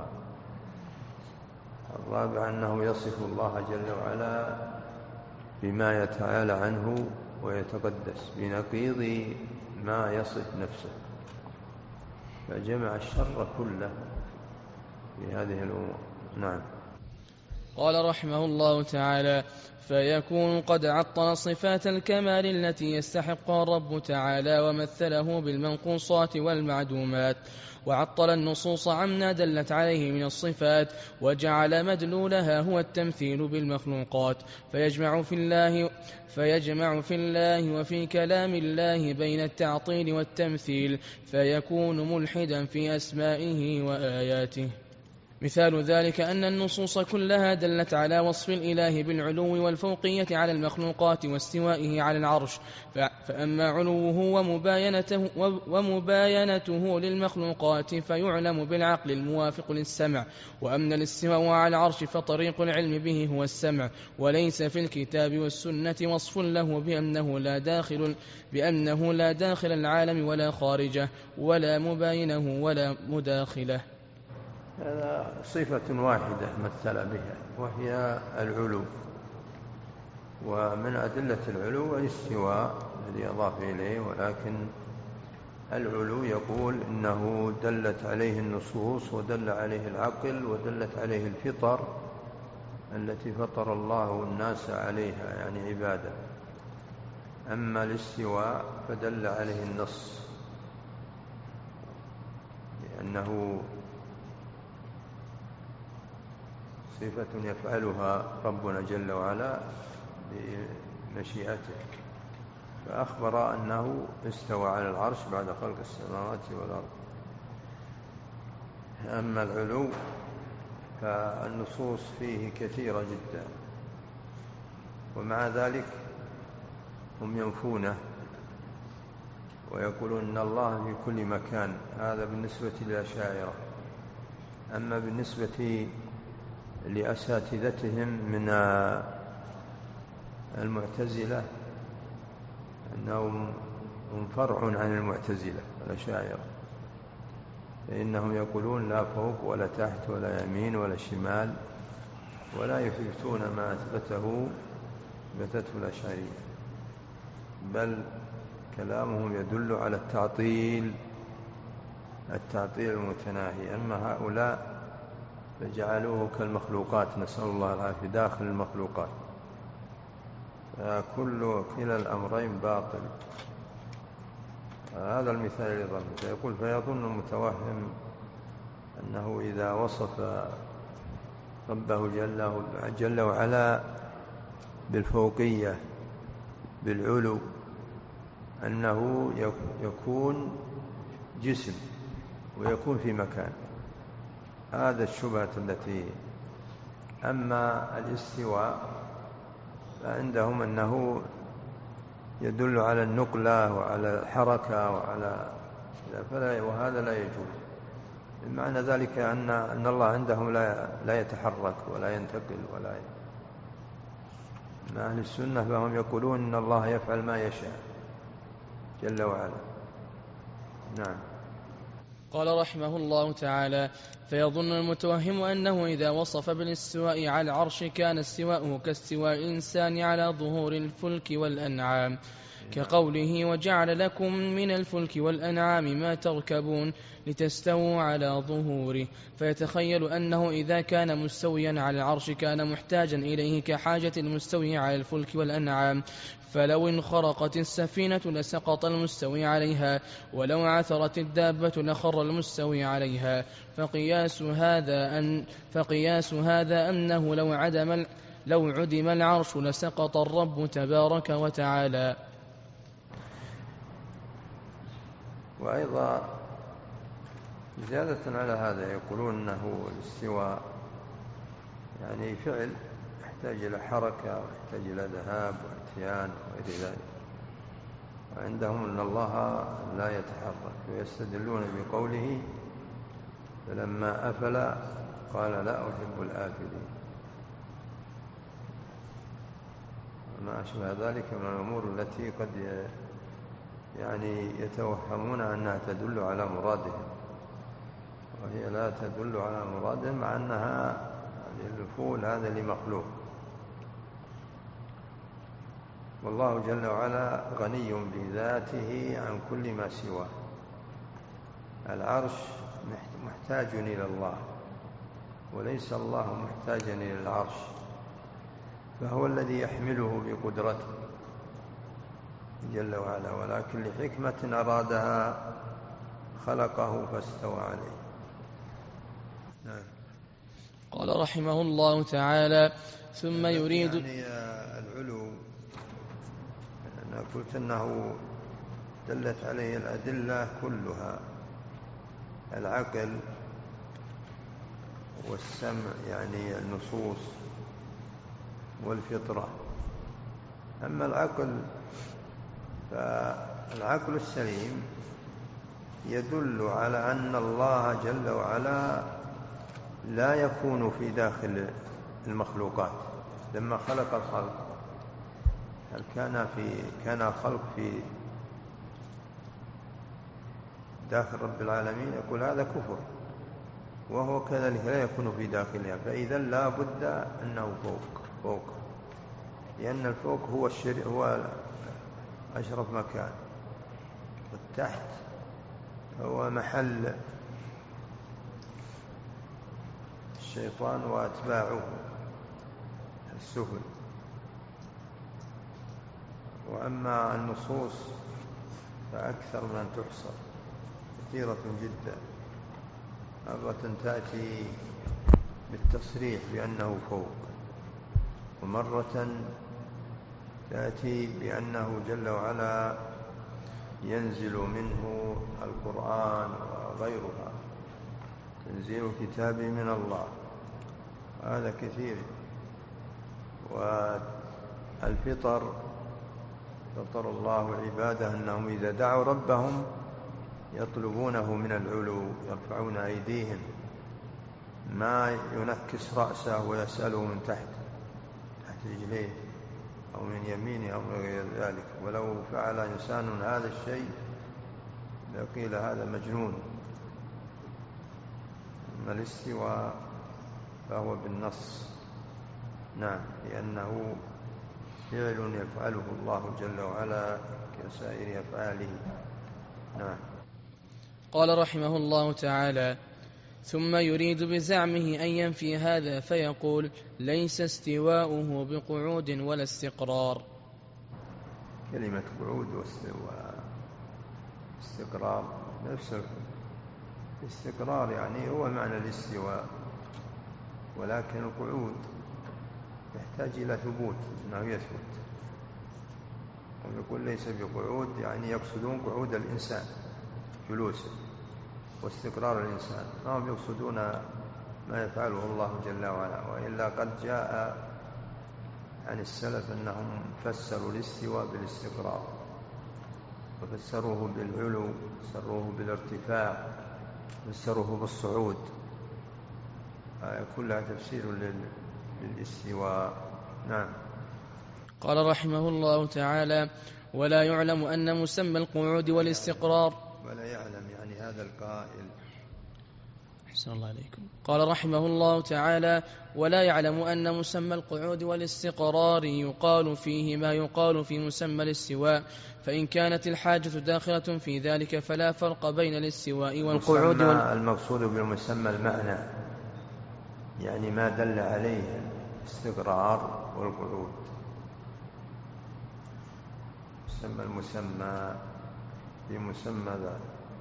الرابع أنه يصف الله جل وعلا بما يتعالى عنه ويتقدس بنقيض ما يصف نفسه، فجمع الشر كله في هذه الأمور. نعم. قال رحمه الله تعالى: فيكون قد عطل صفات الكمال التي يستحقها الرب تعالى ومثله بالمنقوصات والمعدومات، وعطل النصوص عما دلت عليه من الصفات، وجعل مدلولها هو التمثيل بالمخلوقات، فيجمع في الله فيجمع في الله وفي كلام الله بين التعطيل والتمثيل، فيكون ملحدا في أسمائه وآياته. مثال ذلك أن النصوص كلها دلت على وصف الإله بالعلو والفوقية على المخلوقات واستوائه على العرش، فأما علوه ومباينته, ومباينته للمخلوقات فيعلم بالعقل الموافق للسمع، وأما الاستواء على العرش فطريق العلم به هو السمع، وليس في الكتاب والسنة وصف له بأنه لا داخل, بأنه لا داخل العالم ولا خارجه ولا مباينه ولا مداخله. هذا صفة واحدة مثل بها وهي العلو، ومن أدلة العلو الاستواء الذي أضاف إليه، ولكن العلو يقول إنه دلت عليه النصوص ودل عليه العقل ودلت عليه الفطر التي فطر الله الناس عليها، يعني عبادة. أما الاستواء فدل عليه النص لأنه صفة يفعلها ربنا جل وعلا بمشيئته، فأخبر أنه استوى على العرش بعد خلق السماوات والأرض. أما العلو فالنصوص فيه كثيرة جدا، ومع ذلك هم ينفونه ويقولون إن الله في كل مكان. هذا بالنسبة للأشاعرة. أما بالنسبة لأساتذتهم من المعتزلة أنهم فرع عن المعتزلة الأشاعرة، فإنهم يقولون لا فوق ولا تحت ولا يمين ولا شمال، ولا يثبتون ما أثبته أثبتته الأشاعرة، بل كلامهم يدل على التعطيل التعطيل المتناهي. أما هؤلاء فجعلوه كالمخلوقات، نسأل الله العافية، داخل المخلوقات. كل كلا الأمرين باطل. هذا المثال اللي ضمن فيقول فيظن المتوهم أنه إذا وصف ربه جل, جل وعلا بالفوقية بالعلو أنه يكون جسم ويكون في مكان. هذا الشبهة التي. أما الاستواء فعندهم أنه يدل على النقلة وعلى الحركة وعلى فلا وهذا لا يجوز. معنى ذلك أن أن الله عندهم لا لا يتحرك ولا ينتقل ولا ي... من أهل السنة فهم يقولون إن الله يفعل ما يشاء جل وعلا. نعم. قال رحمه الله تعالى: فيظن المتوهم أنه إذا وصف بالاستواء على العرش كان استواءه كاستواء الإنسان على ظهور الفلك والأنعام، كقوله: وجعل لكم من الفلك والأنعام ما تركبون لتستووا على ظهوره، فيتخيل أنه إذا كان مستويا على العرش كان محتاجا إليه كحاجة المستوي على الفلك والأنعام، فلو انخرقت السفينة لسقط المستوي عليها، ولو عثرت الدابة لخر المستوي عليها. فقياس هذا أن فقياس هذا أنه لو عدم لو عدم العرش لسقط الرب تبارك وتعالى. وأيضا زيادة على هذا يقولون أنه الاستواء يعني فعل يحتاج إلى حركة ويحتاج إلى ذهاب واتيان وغير ذلك، وعندهم أن الله لا يتحرك، ويستدلون بقوله: فلما أفل قال لا أحب الآفلين، وما أشبه ذلك من الأمور التي قد يعني يتوهمون أنها تدل على مرادهم، وهي لا تدل على مرادهم، مع أنها الفول هذا لمخلوق. والله جل وعلا غني بذاته عن كل ما سواه. العرش محتاج إلى الله وليس الله محتاجا إلى العرش، فهو الذي يحمله بقدرته جل وعلا، ولكن لحكمة أرادها خلقه فاستوى عليه. نعم. قال رحمه الله تعالى: ثم يريد يعني العلو أنا قلت أنه دلت عليه الأدلة كلها، العقل والسمع يعني النصوص والفطرة. أما العقل فالعقل السليم يدل على أن الله جل وعلا لا يكون في داخل المخلوقات. لما خلق الخلق هل كان في كان الخلق في داخل رب العالمين؟ يقول هذا كفر، وهو كذلك لا يكون في داخلها، فإذا لا بد أنه فوق فوق لأن الفوق هو الشر هو أشرف مكان، والتحت هو محل الشيطان وأتباعه السفل. وأما النصوص فأكثر من أن تحصر، كثيرة جدا، مرة تأتي بالتصريح بأنه فوق، ومرة تأتي بأنه جل وعلا ينزل منه القرآن وغيرها، تنزيل كتاب من الله، هذا كثير. الفطر فطر الله عباده أنهم إذا دعوا ربهم يطلبونه من العلو، يرفعون أيديهم، ما ينكس رأسه ويسأله من تحت تحت رجليه أو من يمينه أو غير ذلك. ولو فعل إنسان هذا الشيء لقيل هذا مجنون. أما الاستواء فهو بالنص، نعم، لأنه فعل يفعله الله جل وعلا كسائر أفعاله. نعم. قال رحمه الله تعالى: ثم يريد بزعمه أن ينفي هذا فيقول: ليس استواؤه بقعود ولا استقرار. كلمة قعود واستقرار نفس الاستقرار، يعني هو معنى الاستواء، ولكن القعود يحتاج إلى ثبوت، أنه يثبت. ويقول ليس بقعود، يعني يقصدون قعود الإنسان جلوسه واستقرار الإنسان، ما هم يقصدون ما يفعله الله جل وعلا. وإلا قد جاء عن السلف أنهم فسروا الاستواء بالاستقرار، وفسروه بالعلو، فسروه بالارتفاع، فسروه بالصعود، كلها تفسير للاستواء. نعم. قال رحمه الله تعالى: ولا يعلم أن مسمى القعود والاستقرار ولا يعلم يعني هذا القائل. أحسن الله عليكم. قال رحمه الله تعالى: ولا يعلم أن مسمى القعود والاستقرار يقال فيه ما يقال في مسمى الاستواء، فإن كانت الحاجة داخلة في ذلك فلا فرق بين الاستواء والقعود وال... المقصود بالمسمى المعنى، يعني ما دل عليه الاستقرار والقعود. مسمى المسمى بمسمى ذا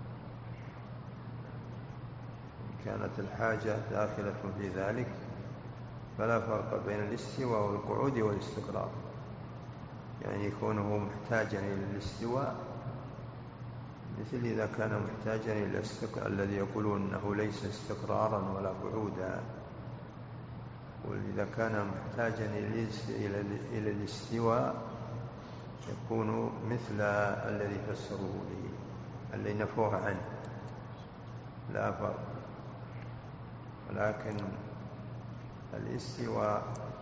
كانت الحاجة داخلة في ذلك فلا فرق بين الاستواء والقعود والاستقرار، يعني يكونه محتاجا إلى الاستواء، مثل إذا كان محتاجا إلى الاستقرار الذي يقولون أنه ليس استقرارا ولا قعودا. وإذا كان محتاجا إلى الاستواء يكون مثل الذي فسروه به، الذي نفوه عنه، لا فرق. ولكن الاستواء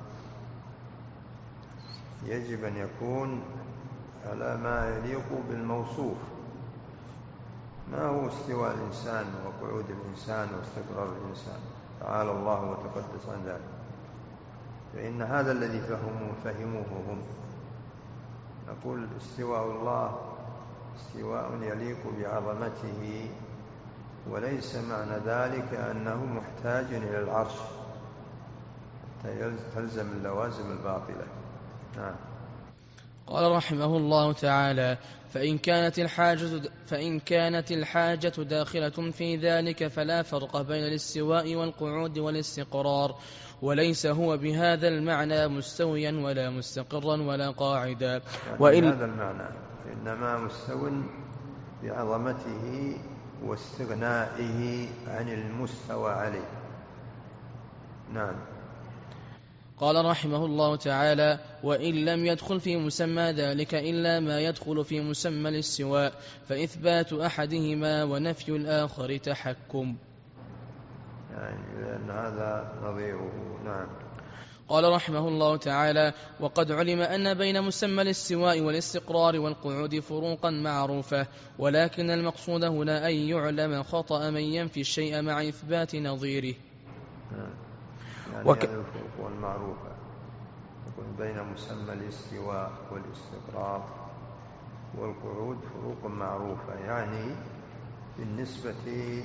يجب أن يكون على ما يليق بالموصوف. ما هو استواء الإنسان وقعود الإنسان واستقرار الإنسان؟ تعالى الله وتقدس عن ذلك. فإن هذا الذي فهموا فهموه هم. نقول استواء الله استواء يليق بعظمته، وليس معنى ذلك أنه محتاج إلى العرش حتى تلزم اللوازم الباطلة. نعم. قال رحمه الله تعالى: فإن كانت الحاجة فإن كانت الحاجة داخلة في ذلك فلا فرق بين الاستواء والقعود والاستقرار، وليس هو بهذا المعنى مستويا ولا مستقرا ولا قاعدا. يعني وإن هذا المعنى إنما مستو بعظمته واستغنائه عن المستوى عليه. نعم. قال رحمه الله تعالى: وإن لم يدخل في مسمى ذلك إلا ما يدخل في مسمى الاستواء فإثبات أحدهما ونفي الآخر تحكم، يعني لأن هذا نظيره. نعم. قال رحمه الله تعالى: وقد علم أن بين مسمى الاستواء والاستقرار والقعود فروقا معروفة، ولكن المقصود هنا أن يعلم خطأ من ينفي الشيء مع إثبات نظيره. يعني وك... هذه الفروق المعروفة يكون بين مسمى الاستواء والاستقرار والقعود فروق معروفة، يعني بالنسبة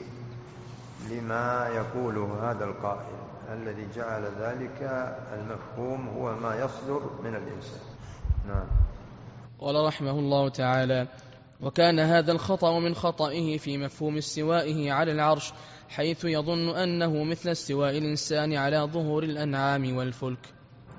لما يقوله هذا القائل الذي جعل ذلك المفهوم هو ما يصدر من الإنسان. نعم. قال رحمه الله تعالى: وكان هذا الخطأ من خطئه في مفهوم استوائه على العرش، حيث يظن أنه مثل استواء الإنسان على ظهور الأنعام والفلك.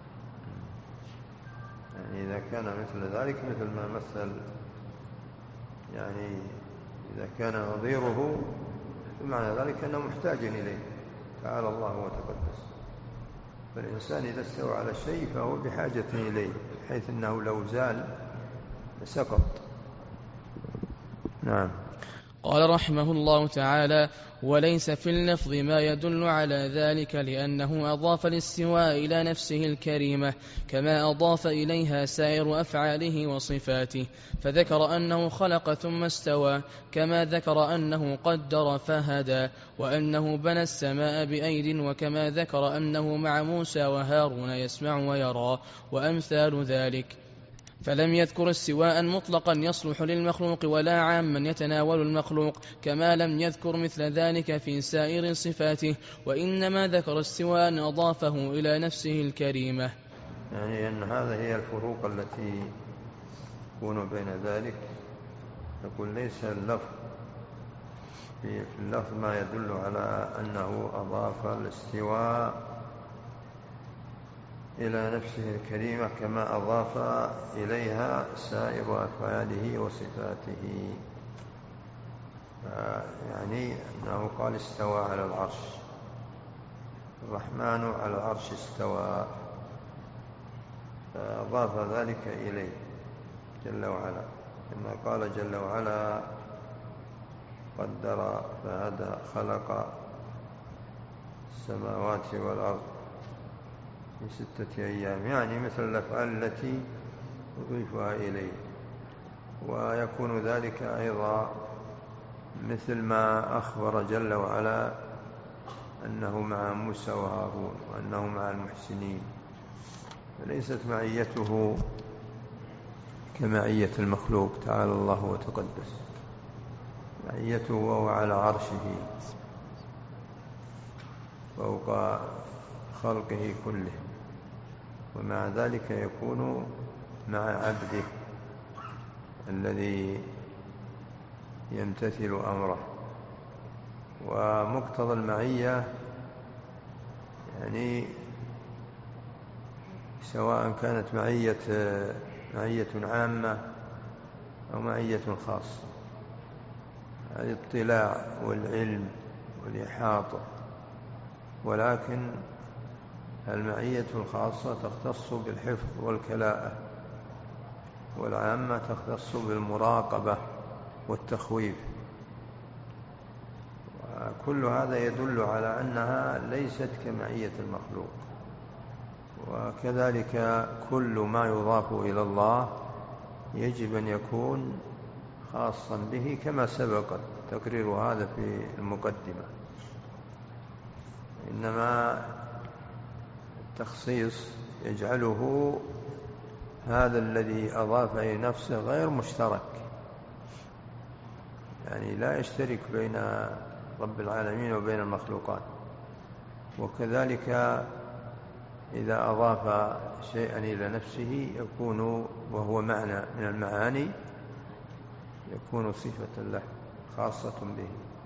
يعني إذا كان مثل ذلك مثل ما مثل، يعني إذا كان نظيره بمعنى ذلك أنه محتاج إليه، تعالى الله وتقدس. فالإنسان إذا استوى على الشيء فهو بحاجة إليه، بحيث أنه لو زال سقط. نعم. قال رحمه الله تعالى: وليس في اللفظ ما يدل على ذلك، لأنه أضاف الاستواء إلى نفسه الكريمة كما أضاف إليها سائر أفعاله وصفاته، فذكر أنه خلق ثم استوى، كما ذكر أنه قدر فهدى، وأنه بنى السماء بأيد، وكما ذكر أنه مع موسى وهارون يسمع ويرى، وأمثال ذلك. فلم يذكر استواء مطلقا يصلح للمخلوق ولا عاما يتناول المخلوق، كما لم يذكر مثل ذلك في سائر صفاته، وإنما ذكر استواء أضافه إلى نفسه الكريمة. يعني أن هذه هي الفروق التي تكون بين ذلك. يقول ليس اللفظ في اللفظ ما يدل على أنه أضاف الاستواء إلى نفسه الكريمة كما أضاف إليها سائر أفعاله وصفاته. يعني أنه قال استوى على العرش، الرحمن على العرش استوى، فأضاف ذلك إليه جل وعلا، كما قال جل وعلا: قدر فهدى، خلق السماوات والأرض في ستة أيام، يعني مثل الأفعال التي أضيفها إليه. ويكون ذلك أيضا مثل ما أخبر جل وعلا أنه مع موسى وهارون وأنه مع المحسنين، فليست معيته كمعية المخلوق تعالى الله وتقدس. معيته وهو على عرشه فوق خلقه كله، ومع ذلك يكون مع عبده الذي يمتثل أمره. ومقتضى المعية يعني سواء كانت معية معية عامة أو معية خاصة، الاطلاع والعلم والإحاطة، ولكن المعية الخاصة تختص بالحفظ والكلاءة، والعامة تختص بالمراقبة والتخويف. وكل هذا يدل على أنها ليست كمعية المخلوق. وكذلك كل ما يضاف إلى الله يجب أن يكون خاصا به، كما سبق تقرير هذا في المقدمة. إنما التخصيص يجعله هذا الذي أضاف إلى نفسه غير مشترك، يعني لا يشترك بين رب العالمين وبين المخلوقات. وكذلك إذا أضاف شيئا إلى نفسه يكون وهو معنى من المعاني، يكون صفة له خاصة به.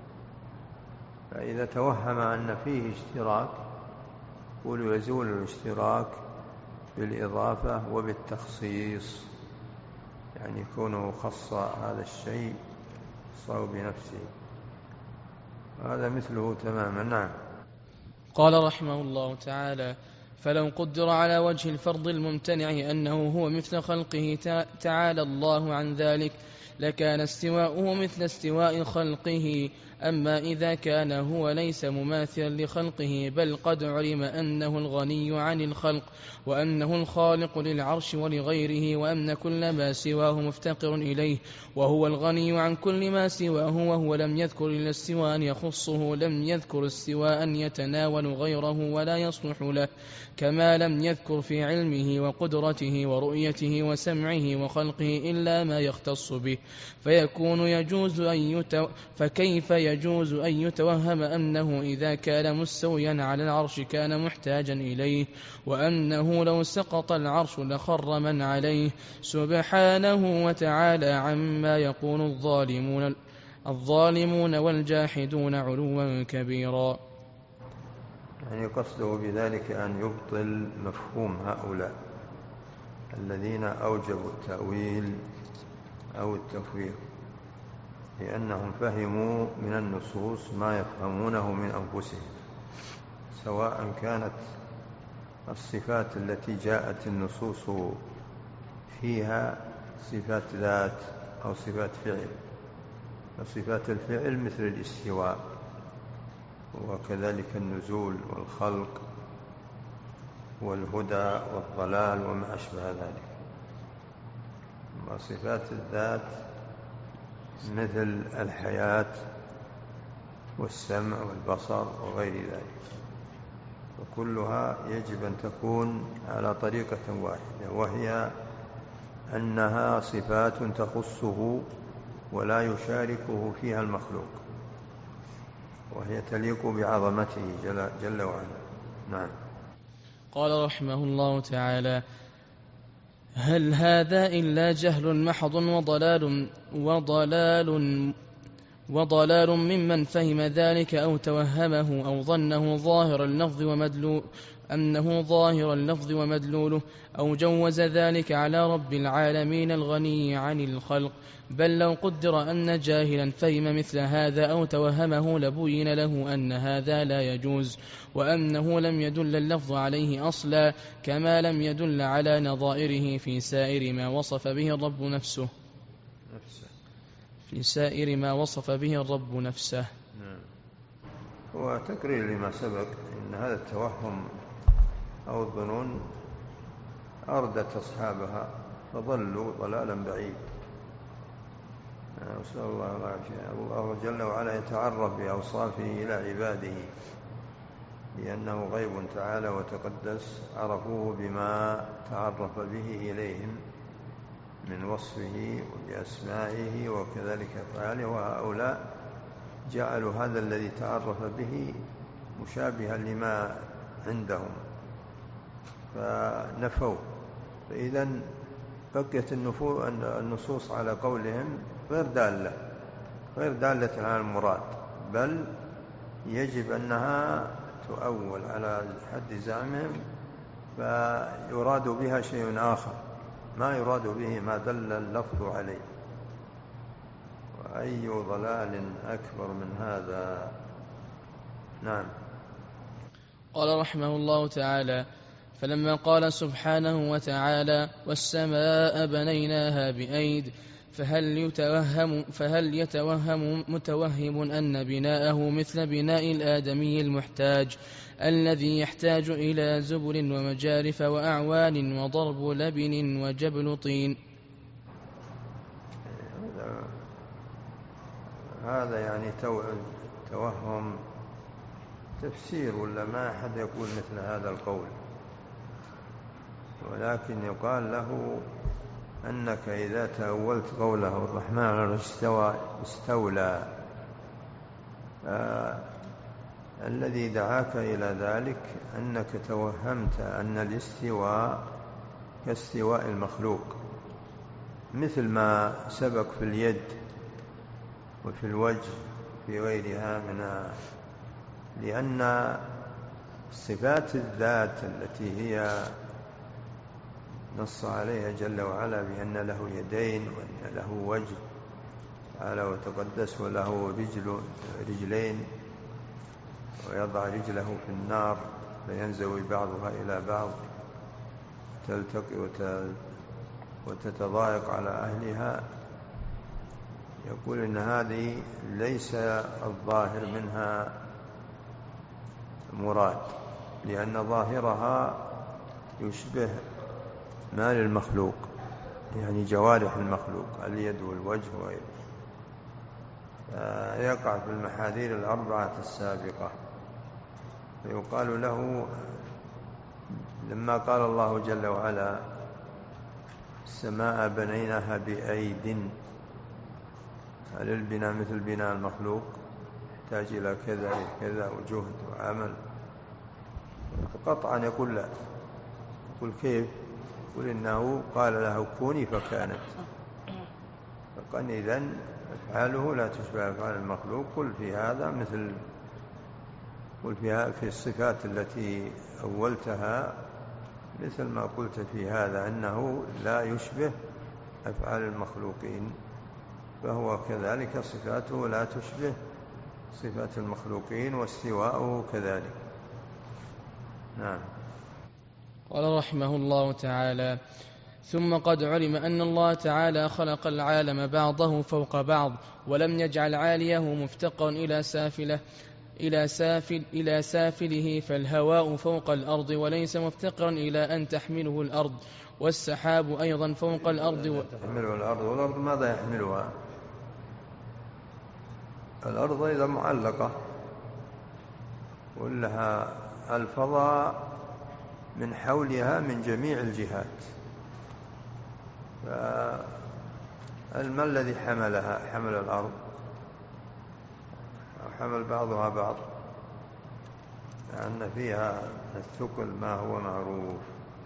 فإذا توهم أن فيه اشتراك قولوا يزول الاشتراك بالإضافة وبالتخصيص، يعني يكون خص هذا الشيء خصه بنفسه، هذا مثله تماما. نعم. قال رحمه الله تعالى: فلو قدر على وجه الفرض الممتنع أنه هو مثل خلقه تعالى الله عن ذلك لكان استواؤه مثل استواء خلقه. أما إذا كان هو ليس مماثلا لخلقه، بل قد علم أنه الغني عن الخلق، وأنه الخالق للعرش ولغيره، وأن كل ما سواه مفتقر إليه، وهو الغني عن كل ما سواه، وهو لم يذكر إلا استواء يخصه، لم يذكر استواء يتناول غيره ولا يصلح له، كما لم يذكر في علمه وقدرته ورؤيته وسمعه وخلقه إلا ما يختص به، فيكون يجوز أن يتو... فكيف يجوز أن يتوهم أنه إذا كان مستويا على العرش كان محتاجا إليه، وأنه لو سقط العرش لخر من عليه، سبحانه وتعالى عما يقول الظالمون الظالمون والجاحدون علوا كبيرا. يعني قصده بذلك أن يبطل مفهوم هؤلاء الذين أوجبوا التأويل أو التفويض، لأنهم فهموا من النصوص ما يفهمونه من أنفسهم، سواء كانت الصفات التي جاءت النصوص فيها صفات ذات أو صفات فعل. صفات الفعل مثل الاستواء وكذلك النزول والخلق والهدى والضلال وما أشبه ذلك. وصفات الذات مثل الحياة والسمع والبصر وغير ذلك، وكلها يجب أن تكون على طريقة واحدة، وهي أنها صفات تخصه ولا يشاركه فيها المخلوق، وهي تليق بعظمته جل, جل وعلا. نعم. قال رحمه الله تعالى: هل هذا إلا جهل محض وضلال وضلال وضلال ممن فهم ذلك أو توهمه أو ظنه ظاهر اللفظ ومدلول أنه ظاهر اللفظ ومدلوله، أو جوز ذلك على رب العالمين الغني عن الخلق. بل لو قدر أن جاهلا فهم مثل هذا أو توهمه لبين له أن هذا لا يجوز، وأنه لم يدل اللفظ عليه أصلا، كما لم يدل على نظائره في سائر ما وصف به الرب نفسه في سائر ما وصف به الرب نفسه. هو تكرير لما سبق إن هذا التوهم أو الظنون أردت أصحابها فضلوا ضلالا بعيد. نسأل الله العافية. الله جل وعلا يتعرف بأوصافه إلى عباده لأنه غيب تعالى وتقدس، عرفوه بما تعرف به إليهم من وصفه وبأسمائه وكذلك أفعاله، وهؤلاء جعلوا هذا الذي تعرف به مشابها لما عندهم فنفوا. فإذا بقيت النصوص على قولهم غير دالة غير دالة على المراد، بل يجب أنها تؤول على حد زعمهم، فيراد بها شيء آخر ما يراد به ما دل اللفظ عليه. وأي ضلال أكبر من هذا. نعم. قال رحمه الله تعالى: فلما قال سبحانه وتعالى: والسماء بنيناها بأيد، فهل يتوهم, فهل يتوهم متوهم أن بناءه مثل بناء الآدمي المحتاج الذي يحتاج إلى زبر ومجارف وأعوان وضرب لبن وجبل طين؟ هذا يعني توهم تفسير، ولا ما أحد يقول مثل هذا القول، ولكن يقال له أنك إذا تأولت قوله الرحمن استوى استولى آه الذي دعاك إلى ذلك أنك توهمت أن الاستواء كاستواء المخلوق، مثل ما سبق في اليد وفي الوجه في غيرها من، لأن صفات الذات التي هي نص عليها جل وعلا بأن له يدين وأن له وجه تعالى وتقدس وله رجل رجلين ويضع رجله في النار فينزوي بعضها إلى بعض تلتقي وتتضايق على أهلها، يقول إن هذه ليس الظاهر منها مراد، لأن ظاهرها يشبه ما للمخلوق، يعني جوارح المخلوق اليد والوجه وغيره، يقع في المحاذير الأربعة السابقة. فيقال له لما قال الله جل وعلا السماء بنيناها بأيد، هل البناء مثل بناء المخلوق يحتاج إلى كذا كذا وجهد وعمل؟ قطعا يقول لا. يقول كيف؟ يقول إنه قال له كوني فكانت، فقال إذن أفعاله لا تشبه أفعال المخلوق. قل في هذا مثل قل فيها في الصفات التي أولتها مثل ما قلت في هذا أنه لا يشبه أفعال المخلوقين، فهو كذلك صفاته لا تشبه صفات المخلوقين واستواءه كذلك. نعم. قال رحمه الله تعالى: ثم قد علم أن الله تعالى خلق العالم بعضه فوق بعض، ولم يجعل عاليه مفتقرا إلى سافله إلى, سافل إلى سافله، فالهواء فوق الأرض وليس مفتقرا إلى أن تحمله الأرض، والسحاب أيضا فوق الأرض و... تحمله الأرض، والأرض ماذا يحملها؟ الأرض إذا معلقة ولها الفضاء من حولها من جميع الجهات، فالما الذي حملها؟ حمل الأرض أو حمل بعضها بعض، لأن فيها الثقل ما هو معروف.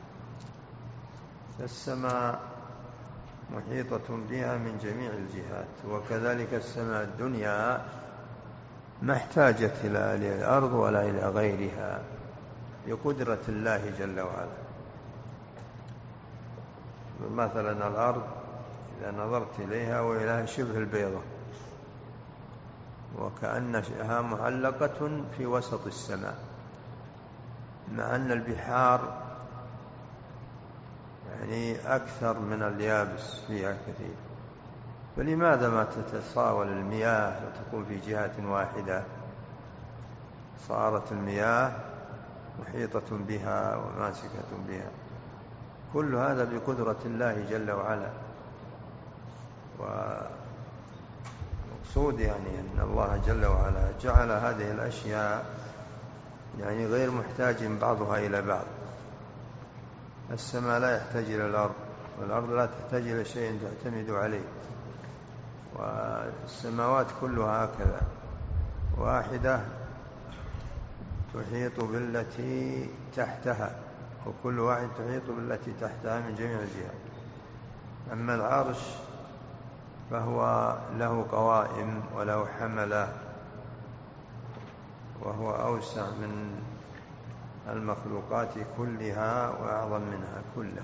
السماء محيطة بها من جميع الجهات، وكذلك السماء الدنيا ما احتاجت إلى الأرض ولا إلى غيرها بقدرة الله جل وعلا. مثلا الأرض إذا نظرت إليها وإليها شبه البيضة، وكأنها معلقة في وسط السماء، مع أن البحار يعني أكثر من اليابس فيها كثير، فلماذا ما تتساوى المياه وتكون في جهة واحدة؟ صارت المياه محيطة بها وماسكة بها. كل هذا بقدرة الله جل وعلا. ومقصود يعني أن الله جل وعلا جعل هذه الأشياء يعني غير محتاج بعضها إلى بعض. السماء لا يحتاج إلى الأرض، والأرض لا تحتاج إلى شيء تعتمد عليه، والسماوات كلها هكذا واحدة تحيط بالتي تحتها، وكل واحد تحيط بالتي تحتها من جميع الجهات. أما العرش فهو له قوائم وله حملة، وهو أوسع من المخلوقات كلها وأعظم منها كلها،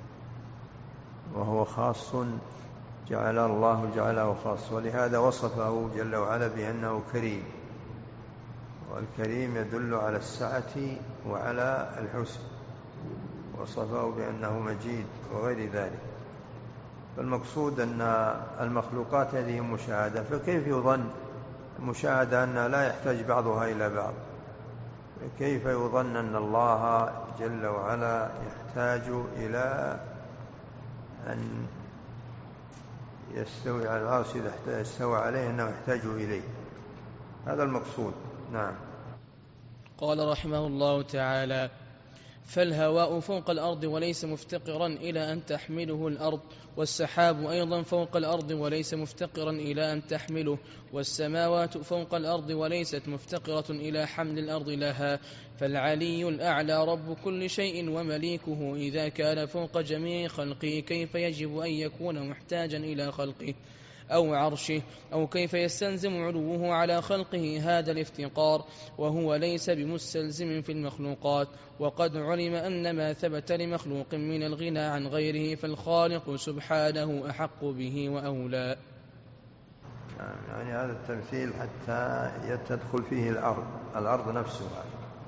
وهو خاص، جعل الله جعله خاص، ولهذا وصفه جل وعلا بأنه كريم، والكريم يدل على السعة وعلى الحسن، وصفه بأنه مجيد وغير ذلك. فالمقصود أن المخلوقات هذه مشاهدة، فكيف يظن مشاهدة أنها لا يحتاج بعضها إلى بعض؟ كيف يظن أن الله جل وعلا يحتاج إلى أن يستوي على العرش إذا استوى عليه أنه يحتاج إليه؟ هذا المقصود. نعم. قال رحمه الله تعالى: فالهواء فوق الأرض وليس مفتقرا إلى أن تحمله الأرض، والسحاب أيضا فوق الأرض وليس مفتقرا إلى أن تحمله، والسماوات فوق الأرض وليست مفتقرة إلى حمل الأرض لها، فالعلي الأعلى رب كل شيء ومليكه إذا كان فوق جميع خلقه كيف يجب أن يكون محتاجا إلى خلقه أو عرشه، أو كيف يستلزم علوه على خلقه هذا الافتقار، وهو ليس بمستلزم في المخلوقات. وقد علم أن ما ثبت لمخلوق من الغنى عن غيره فالخالق سبحانه أحق به وأولى. يعني هذا التمثيل حتى تدخل فيه الأرض الأرض نفسها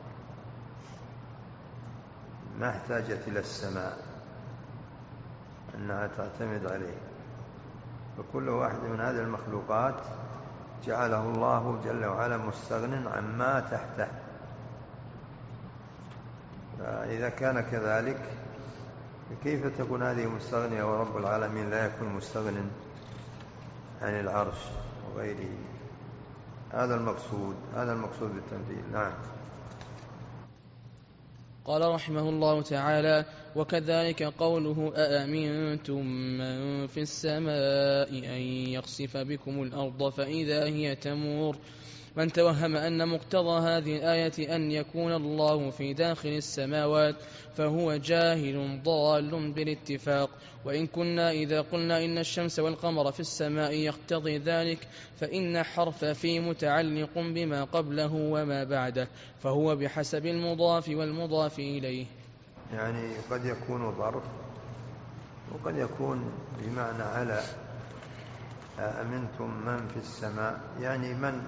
ما احتاجت إلى السماء أنها تعتمد عليه، فكل واحد من هذه المخلوقات جعله الله جل وعلا مستغن عما تحته. فإذا كان كذلك كيف تكون هذه مستغنية ورب العالمين لا يكون مستغن عن العرش وغيره؟ هذا المقصود هذا المقصود بالتمثيل. نعم. قال رحمه الله تعالى: وكذلك قوله: أأمنتم من في السماء أن يخسف بكم الأرض فإذا هي تمور. من توهم أن مقتضى هذه الآية أن يكون الله في داخل السماوات فهو جاهل ضال بالاتفاق. وإن كنا إذا قلنا إن الشمس والقمر في السماء يقتضي ذلك فإن حرف في متعلق بما قبله وما بعده، فهو بحسب المضاف والمضاف إليه. يعني قد يكون ظرف وقد يكون بمعنى على. أأمنتم من في السماء يعني من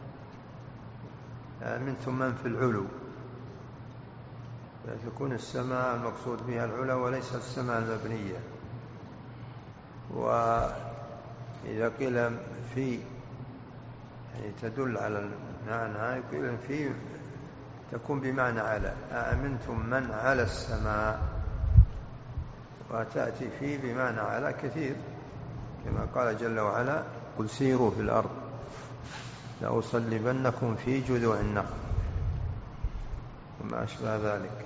أأمنتم من في العلو، فتكون السماء المقصود بها العلو وليس السماء المبنية. وإذا قيل في يعني تدل على المعنى، قيل في تكون بمعنى على، أأمنتم من على السماء، وتأتي في بمعنى على كثير كما قال جل وعلا قل سيروا في الأرض لأصلبنكم في جذوع النخل وما أشبه ذلك.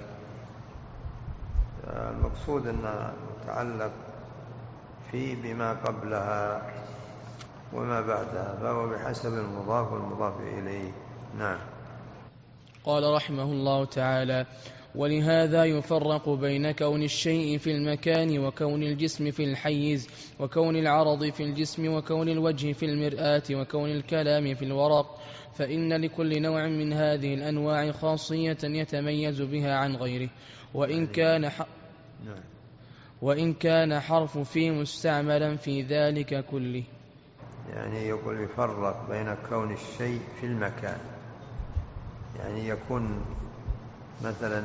المقصود أن تعلق في بما قبلها وما بعدها، فهو بحسب المضاف والمضاف إليه. نعم. قال رحمه الله تعالى: ولهذا يفرق بين كون الشيء في المكان وكون الجسم في الحيز، وكون العرض في الجسم، وكون الوجه في المرآة، وكون الكلام في الورق، فإن لكل نوع من هذه الأنواع خاصية يتميز بها عن غيره، وإن كان ح... وإن كان حرف في مستعملا في ذلك كله. يعني يقول يفرق بين كون الشيء في المكان، يعني يكون مثلا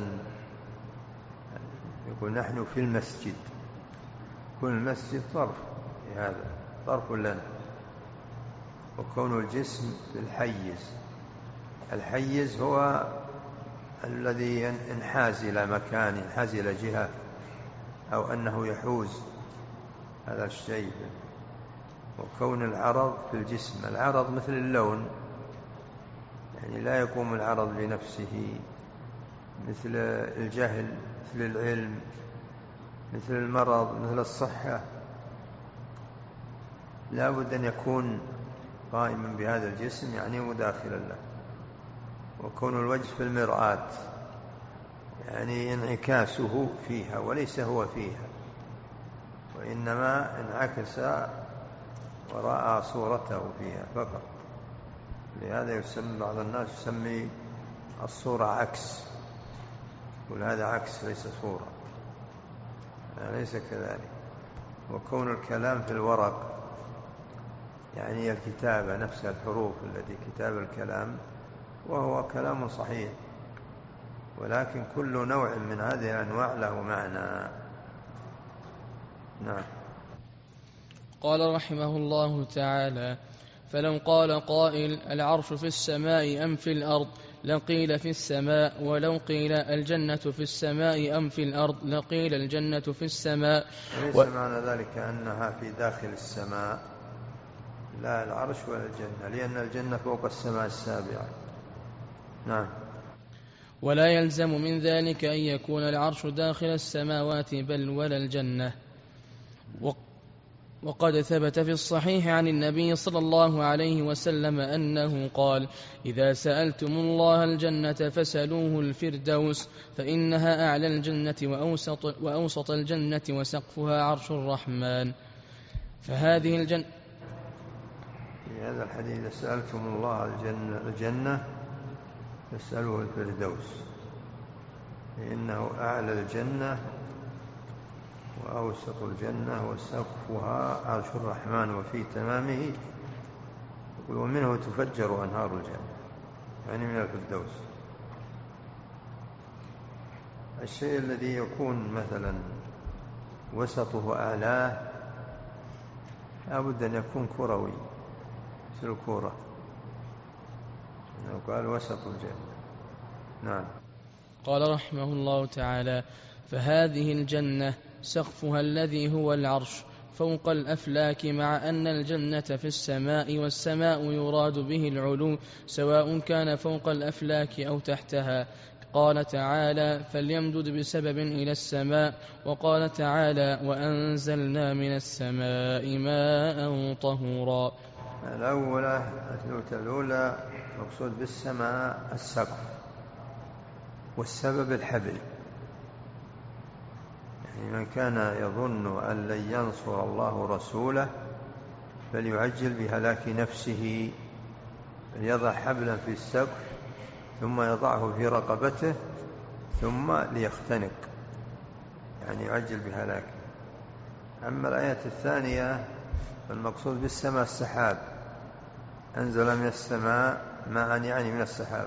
يقول نحن في المسجد، كل المسجد ظرف لهذا، ظرف لنا. وكون الجسم في الحيز، الحيز هو الذي انحاز إلى مكان، انحاز إلى جهة، أو أنه يحوز هذا الشيء. وكون العرض في الجسم، العرض مثل اللون، يعني لا يقوم العرض بنفسه، مثل الجهل، مثل العلم، مثل المرض، مثل الصحة، لا بد أن يكون قائما بهذا الجسم، يعني مداخلا له. وكون الوجه في المرآة، يعني انعكاسه فيها وليس هو فيها، وإنما انعكس ورأى صورته فيها فقط. لهذا يسمى بعض الناس يسمي الصورة عكس، يقول هذا عكس ليس صورة، ليس كذلك. وكون الكلام في الورق، يعني الكتابة نفسها، الحروف التي كتاب الكلام، وهو كلام صحيح، ولكن كل نوع من هذه الأنواع له معنى. نعم. قال رحمه الله تعالى: فلو قال قائل العرش في السماء أم في الأرض لقيل في السماء، ولو قيل الجنة في السماء أم في الأرض لقيل الجنة في السماء. ليس و... معنى ذلك أنها في داخل السماء، لا العرش ولا الجنة، لأن الجنة فوق السماء السابعة. نعم. ولا يلزم من ذلك أن يكون العرش داخل السماوات بل ولا الجنة. و... وقد ثبت في الصحيح عن النبي صلى الله عليه وسلم أنه قال: إذا سألتم الله الجنة فسألوه الفردوس، فإنها أعلى الجنة وأوسط, وأوسط الجنة وسقفها عرش الرحمن. فهذه الجنة، في هذا الحديث إذا سألتم الله الجنة, الجنة فاسألوه الفردوس، فإنه أعلى الجنة وأوسط الجنة وسقفها عرش الرحمن. وفي تمامه يقول ومنه تفجر أنهار الجنة، يعني من الفردوس. الشيء الذي يكون مثلا وسطه أعلاه لابد أن يكون كروي مثل الكرة، قال وسط الجنة. نعم. قال رحمه الله تعالى: فهذه الجنة سقفها الذي هو العرش فوق الأفلاك، مع أن الجنة في السماء، والسماء يراد به العلو سواء كان فوق الأفلاك أو تحتها. قال تعالى: فليمدد بسبب إلى السماء. وقال تعالى: وأنزلنا من السماء ماء طهورا. الأولى الأولى مقصود بالسماء السقف، والسبب الحبل. يعني من كان يظن أن لن ينصر الله رسوله فليعجل بهلاك نفسه، فليضع حبلا في السقف ثم يضعه في رقبته ثم ليختنق، يعني يعجل بهلاكه. أما الآية الثانية فالمقصود بالسماء السحاب، أنزل من السماء ماء، يعني من السحاب.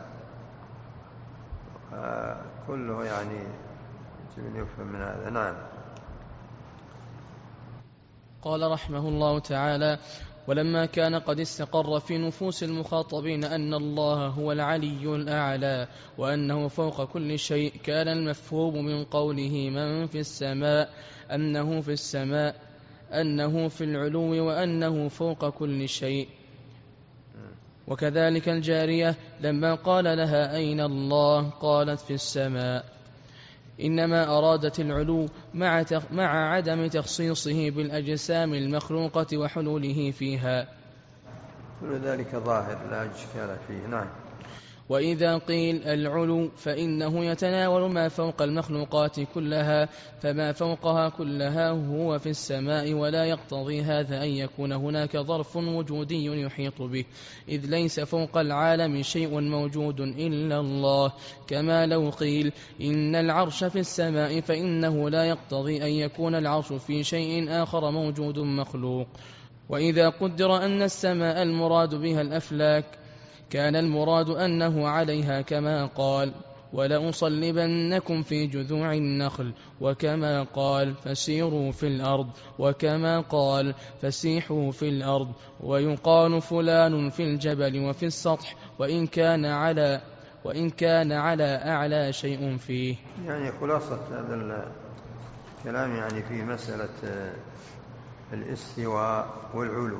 كله يعني يفهم من هذا. نعم. قال رحمه الله تعالى: ولما كان قد استقر في نفوس المخاطبين أن الله هو العلي الأعلى وأنه فوق كل شيء، كان المفهوم من قوله من في السماء أنه في السماء أنه في العلو وأنه فوق كل شيء. وكذلك الجارية لما قال لها أين الله قالت في السماء، إنما أرادت العلو مع مع عدم تخصيصه بالأجسام المخلوقة وحلوله فيها. كل ذلك ظاهر لا إشكال فيه. نعم. وإذا قيل العلو فإنه يتناول ما فوق المخلوقات كلها، فما فوقها كلها هو في السماء، ولا يقتضي هذا أن يكون هناك ظرف وجودي يحيط به، إذ ليس فوق العالم شيء موجود إلا الله. كما لو قيل إن العرش في السماء، فإنه لا يقتضي أن يكون العرش في شيء آخر موجود مخلوق. وإذا قدر أن السماء المراد بها الأفلاك، كان المراد أنه عليها كما قال ولأصلبنكم في جذوع النخل، وكما قال فسيروا في الأرض، وكما قال فسيحوا في الأرض. ويقال فلان في الجبل وفي السطح، وإن كان على وإن كان على أعلى شيء فيه. يعني خلاصة هذا الكلام يعني في مسألة الاستواء والعلو،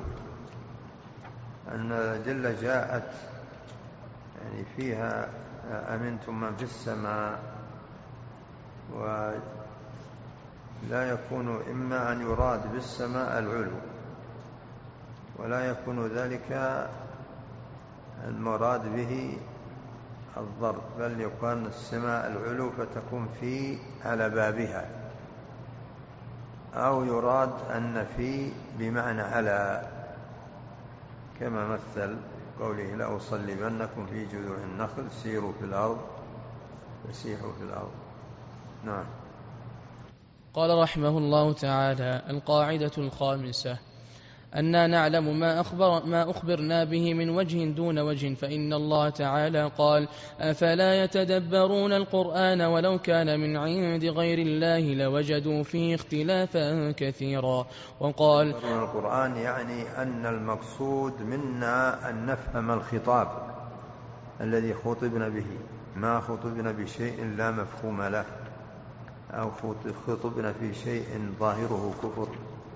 أن جل جاءت يعني فيها أمنتم من في السماء، ولا يكون إما أن يراد بالسماء العلو، ولا يكون ذلك المراد به الضرب، بل يكون السماء العلو فتكون في على بابها، أو يراد أن في بمعنى على، كما مثل قوله لأصلبنكم في جذوع النخل سيروا في الأرض وسيحوا في الأرض. نعم. قال رحمه الله تعالى: القاعدة الخامسة أننا نعلم ما, أخبر ما أخبرنا به من وجه دون وجه، فإن الله تعالى قال: أفلا يتدبرون القرآن ولو كان من عند غير الله لوجدوا فيه اختلافا كثيرا. وقال: القرآن يعني أن المقصود منا أن نفهم الخطاب الذي خطبنا به، ما خطبنا بشيء لا مفهوم له، أو خطبنا في شيء ظاهره كفر،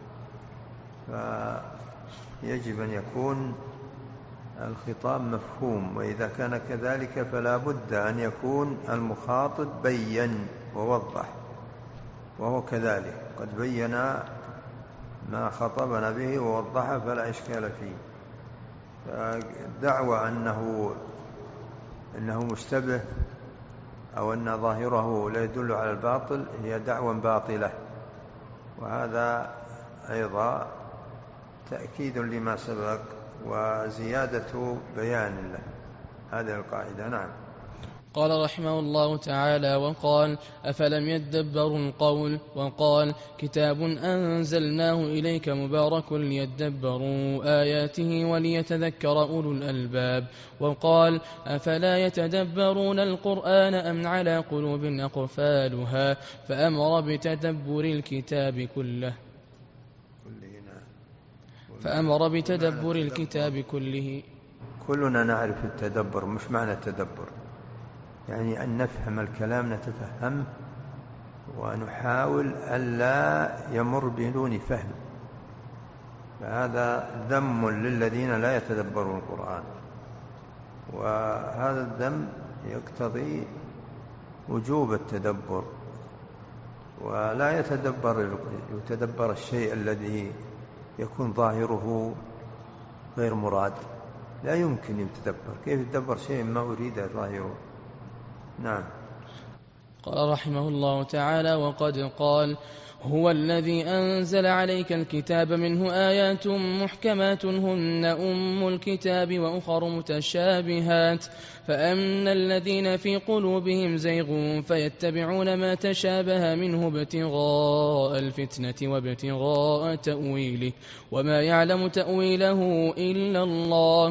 فيجب أن يكون الخطاب مفهوم. وإذا كان كذلك فلا بد أن يكون المخاطب بين ووضح، وهو كذلك قد بين ما خطبنا به ووضحه فلا إشكال فيه. فالدعوة أنه أنه مشتبه أو أن ظاهره لا يدل على الباطل هي دعوة باطلة، وهذا أيضا تأكيد لما سبق وزيادة بيان له. هذه القاعدة. نعم. قال رحمه الله تعالى: وقال: أفلم يدبروا القول. وقال: كتاب أنزلناه إليك مبارك ليدبروا آياته وليتذكر أولو الألباب. وقال: أفلا يتدبرون القرآن أم على قلوب أقفالها. فأمر بتدبر الكتاب كله فأمر بتدبر الكتاب كله. كلنا نعرف التدبر، مش معنى التدبر يعني أن نفهم الكلام نتفهمه ونحاول ألا يمر بدون فهم، فهذا ذم للذين لا يتدبرون القرآن، وهذا الذم يقتضي وجوب التدبر، ولا يتدبر يتدبر الشيء الذي يكون ظاهره غير مراد، لا يمكن يتدبر. كيف يتدبر شيء ما أريد ظاهره؟ نعم. قال رحمه الله تعالى: وقد قال: هو الذي أنزل عليك الكتاب منه آيات محكمات هن أم الكتاب وأخر متشابهات، فأما الذين في قلوبهم زيغ فيتبعون ما تشابه منه ابتغاء الفتنة وابتغاء تأويله، وما يعلم تأويله إلا الله،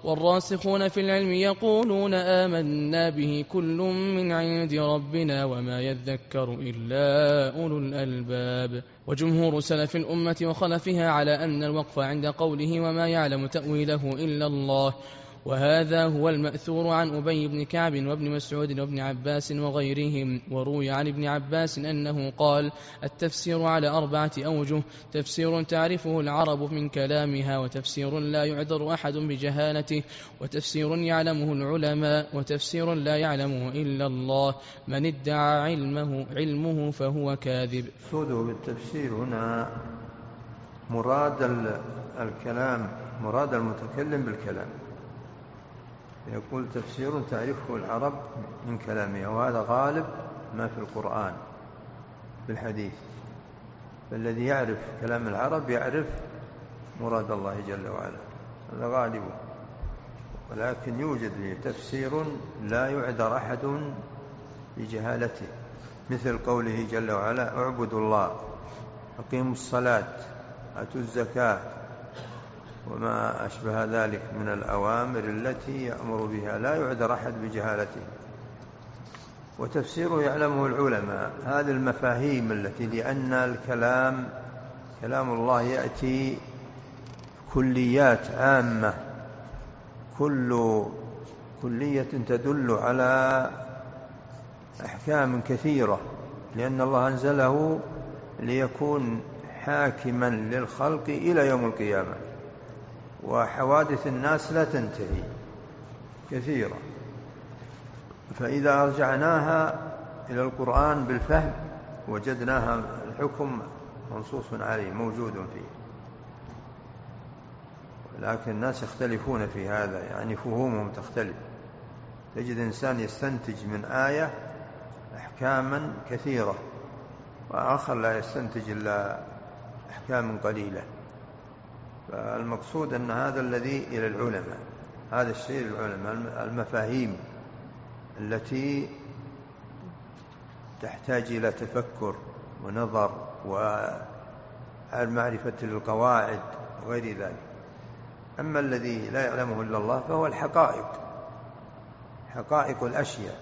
والراسخون في العلم يقولون آمنا به كل من عند ربنا وما يذكر إلا أولو الألباب. وجمهور سلف الأمة وخلفها على أن الوقف عند قوله وما يعلم تأويله إلا الله، وهذا هو المأثور عن أبي بن كعب وابن مسعود وابن عباس وغيرهم. وروي عن ابن عباس أنه قال: التفسير على أربعة أوجه: تفسير تعرفه العرب من كلامها، وتفسير لا يعذر أحد بجهالته، وتفسير يعلمه العلماء، وتفسير لا يعلمه إلا الله. من ادعى علمه, علمه فهو كاذب. مقصوده بالتفسير هنا مراد الكلام، مراد المتكلم بالكلام. يقول تفسير تعرفه العرب من كلامها، وهذا غالب ما في القرآن في الحديث، فالذي يعرف كلام العرب يعرف مراد الله جل وعلا، هذا غالب. ولكن يوجد تفسير لا يعذر أحد بجهالته، مثل قوله جل وعلا: اعبدوا الله، أقيموا الصلاة، آتوا الزكاة، وما أشبه ذلك من الأوامر التي يأمر بها، لا يعذر أحد بجهالته. وتفسيره يعلمه العلماء، هذه المفاهيم التي لأن الكلام كلام الله يأتي كليات عامة، كل كلية تدل على أحكام كثيرة، لأن الله أنزله ليكون حاكما للخلق إلى يوم القيامة، وحوادث الناس لا تنتهي كثيرة. فإذا رجعناها إلى القرآن بالفهم وجدناها الحكم منصوص عليه موجود فيه، لكن الناس يختلفون في هذا، يعني فهومهم تختلف. تجد إنسان يستنتج من آية أحكاما كثيرة، وآخر لا يستنتج إلا أحكام قليلة. فالمقصود أن هذا الذي إلى العلماء، هذا الشيء العلماء، المفاهيم التي تحتاج إلى تفكر ونظر ومعرفة القواعد وغير ذلك. أما الذي لا يعلمه إلا الله فهو الحقائق، حقائق الأشياء،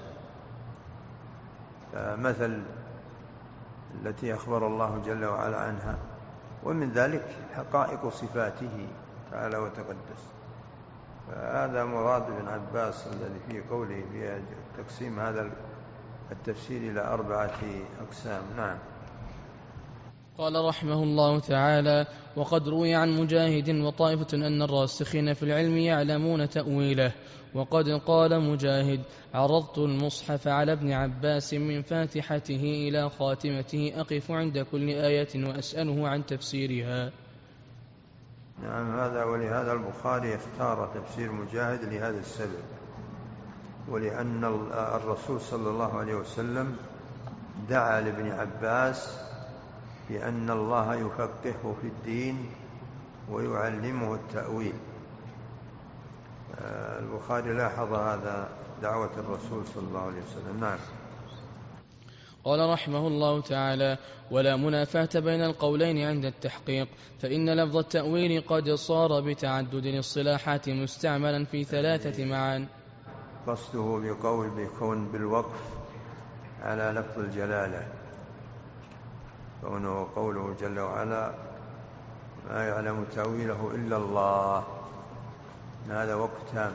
مثل التي أخبر الله جل وعلا عنها، ومن ذلك حقائق صفاته تعالى وتقدس. فهذا مراد ابن عباس الذي في قوله في تقسيم هذا التفسير إلى أربعة أقسام. نعم. قال رحمه الله تعالى: وقد روي عن مجاهد وطائفة أن الراسخين في العلم يعلمون تأويله. وقد قال مجاهد: عرضت المصحف على ابن عباس من فاتحته إلى خاتمته أقف عند كل آية وأسأله عن تفسيرها. نعم، هذا ولهذا البخاري اختار تفسير مجاهد لهذا السبب، ولأن الرسول صلى الله عليه وسلم دعا لابن عباس بأن الله يفقهه في الدين ويعلمه التأويل. البخاري لاحظ هذا دعوة الرسول صلى الله عليه وسلم. نعم. قال رحمه الله تعالى: ولا منافاة بين القولين عند التحقيق، فإن لفظ التأويل قد صار بتعدد الاصطلاحات مستعملا في ثلاثة معان. قصده بقول بيكون بالوقف على لفظ الجلالة، كونه قوله جل وعلا: ما يعلم تأويله إلا الله، هذا وقف تام.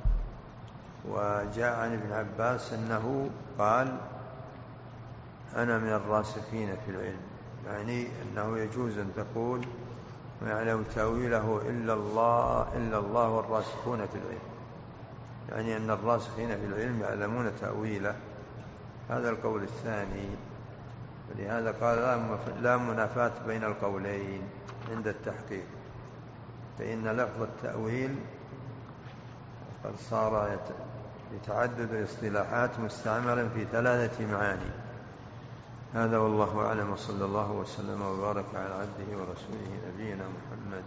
وجاء عن ابن عباس أنه قال: أنا من الراسخين في العلم، يعني أنه يجوز أن تقول ما يعلم تأويله إلا الله إلا الله والراسخون في العلم، يعني أن الراسخين في العلم يعلمون تأويله. هذا القول الثاني، ولهذا قال لا منافاة بين القولين عند التحقيق، فإن لفظ التأويل قد صار يتعدد الاصطلاحات مستعملا في ثلاثة معاني. هذا والله أعلم، وصلى الله وسلم وبارك على عبده ورسوله نبينا محمد.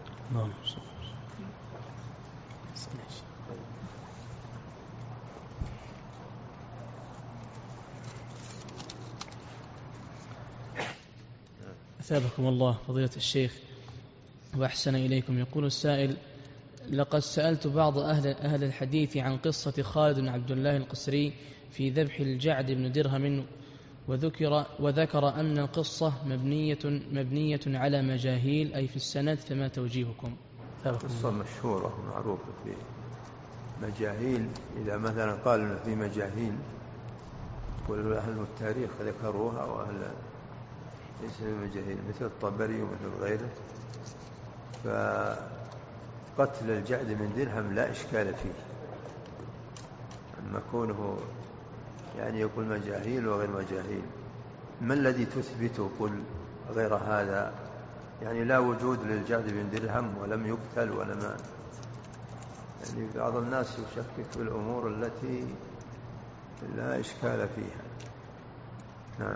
أثابكم الله فضيلة الشيخ وأحسن إليكم. يقول السائل: لقد سألت بعض أهل, أهل الحديث عن قصة خالد بن عبد الله القسري في ذبح الجعد بن درهم وذكر, وذكر أن القصة مبنية, مبنية على مجاهيل أي في السند، فما توجيهكم؟ قصة مشهورة معروفة في مجاهيل. إذا مثلا قال إنه في مجاهيل وأهل التاريخ ذكروها وأهل ليس في مجاهيل مثل الطبري ومثل غيره، فقتل الجعد من درهم لا إشكال فيه، أما كونه يعني يقول مجاهيل وغير مجاهيل. ما الذي تثبت قل غير هذا؟ يعني لا وجود للجعد بن درهم ولم يقتل ولم، يعني بعض الناس يشكك في الأمور التي لا إشكال فيها. نعم.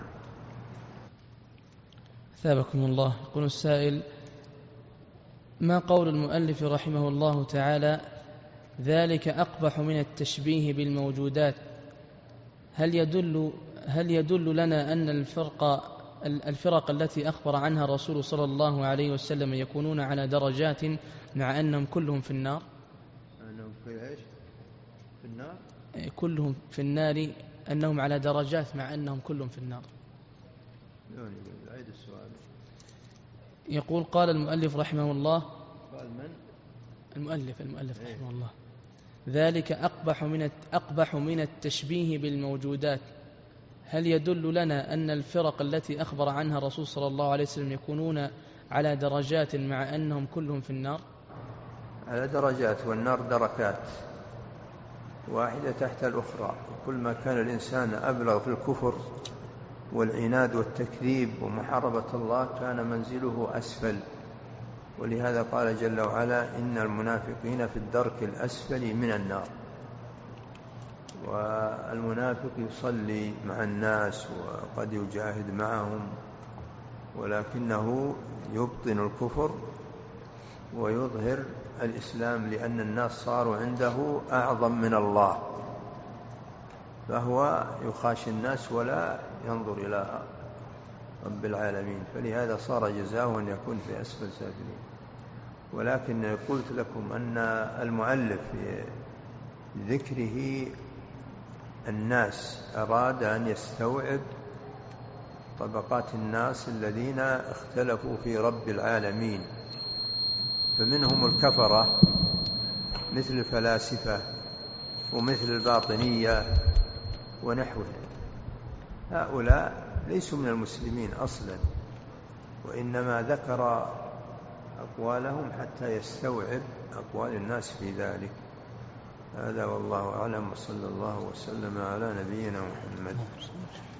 ثابكم الله. يقول السائل: ما قول المؤلف رحمه الله تعالى ذلك أقبح من التشبيه بالموجودات؟ هل يدل, هل يدل لنا أن الفرق, الفرق التي أخبر عنها الرسول صلى الله عليه وسلم يكونون على درجات مع أنهم كلهم في النار؟ أنهم في إيش؟ في النار؟ كلهم في النار، أنهم على درجات مع أنهم كلهم في النار. عيد السؤال. يقول: قال المؤلف رحمه الله، قال من؟ المؤلف المؤلف إيه؟ رحمه الله: ذلك أقبح من أقبح من التشبيه بالموجودات. هل يدل لنا أن الفرق التي أخبر عنها الرسول صلى الله عليه وسلم يكونون على درجات مع أنهم كلهم في النار؟ على درجات، والنار دركات واحدة تحت الأخرى. كل ما كان الإنسان أبلغ في الكفر والعناد والتكذيب ومحاربة الله كان منزله أسفل. ولهذا قال جل وعلا: إن المنافقين في الدرك الأسفل من النار. والمنافق يصلي مع الناس وقد يجاهد معهم، ولكنه يبطن الكفر ويظهر الإسلام، لأن الناس صاروا عنده أعظم من الله، فهو يخاشي الناس ولا ينظر إلى رب العالمين، فلهذا صار جزاؤه أن يكون في أسفل سافلين. ولكن قلت لكم أن المؤلف في ذكره الناس أراد أن يستوعب طبقات الناس الذين اختلفوا في رب العالمين، فمنهم الكفرة مثل الفلاسفة ومثل الباطنية ونحوه. هؤلاء ليسوا من المسلمين أصلا، وإنما ذكر أقوالهم حتى يستوعب أقوال الناس في ذلك. هذا والله أعلم، وصلى الله وسلم على نبينا محمد.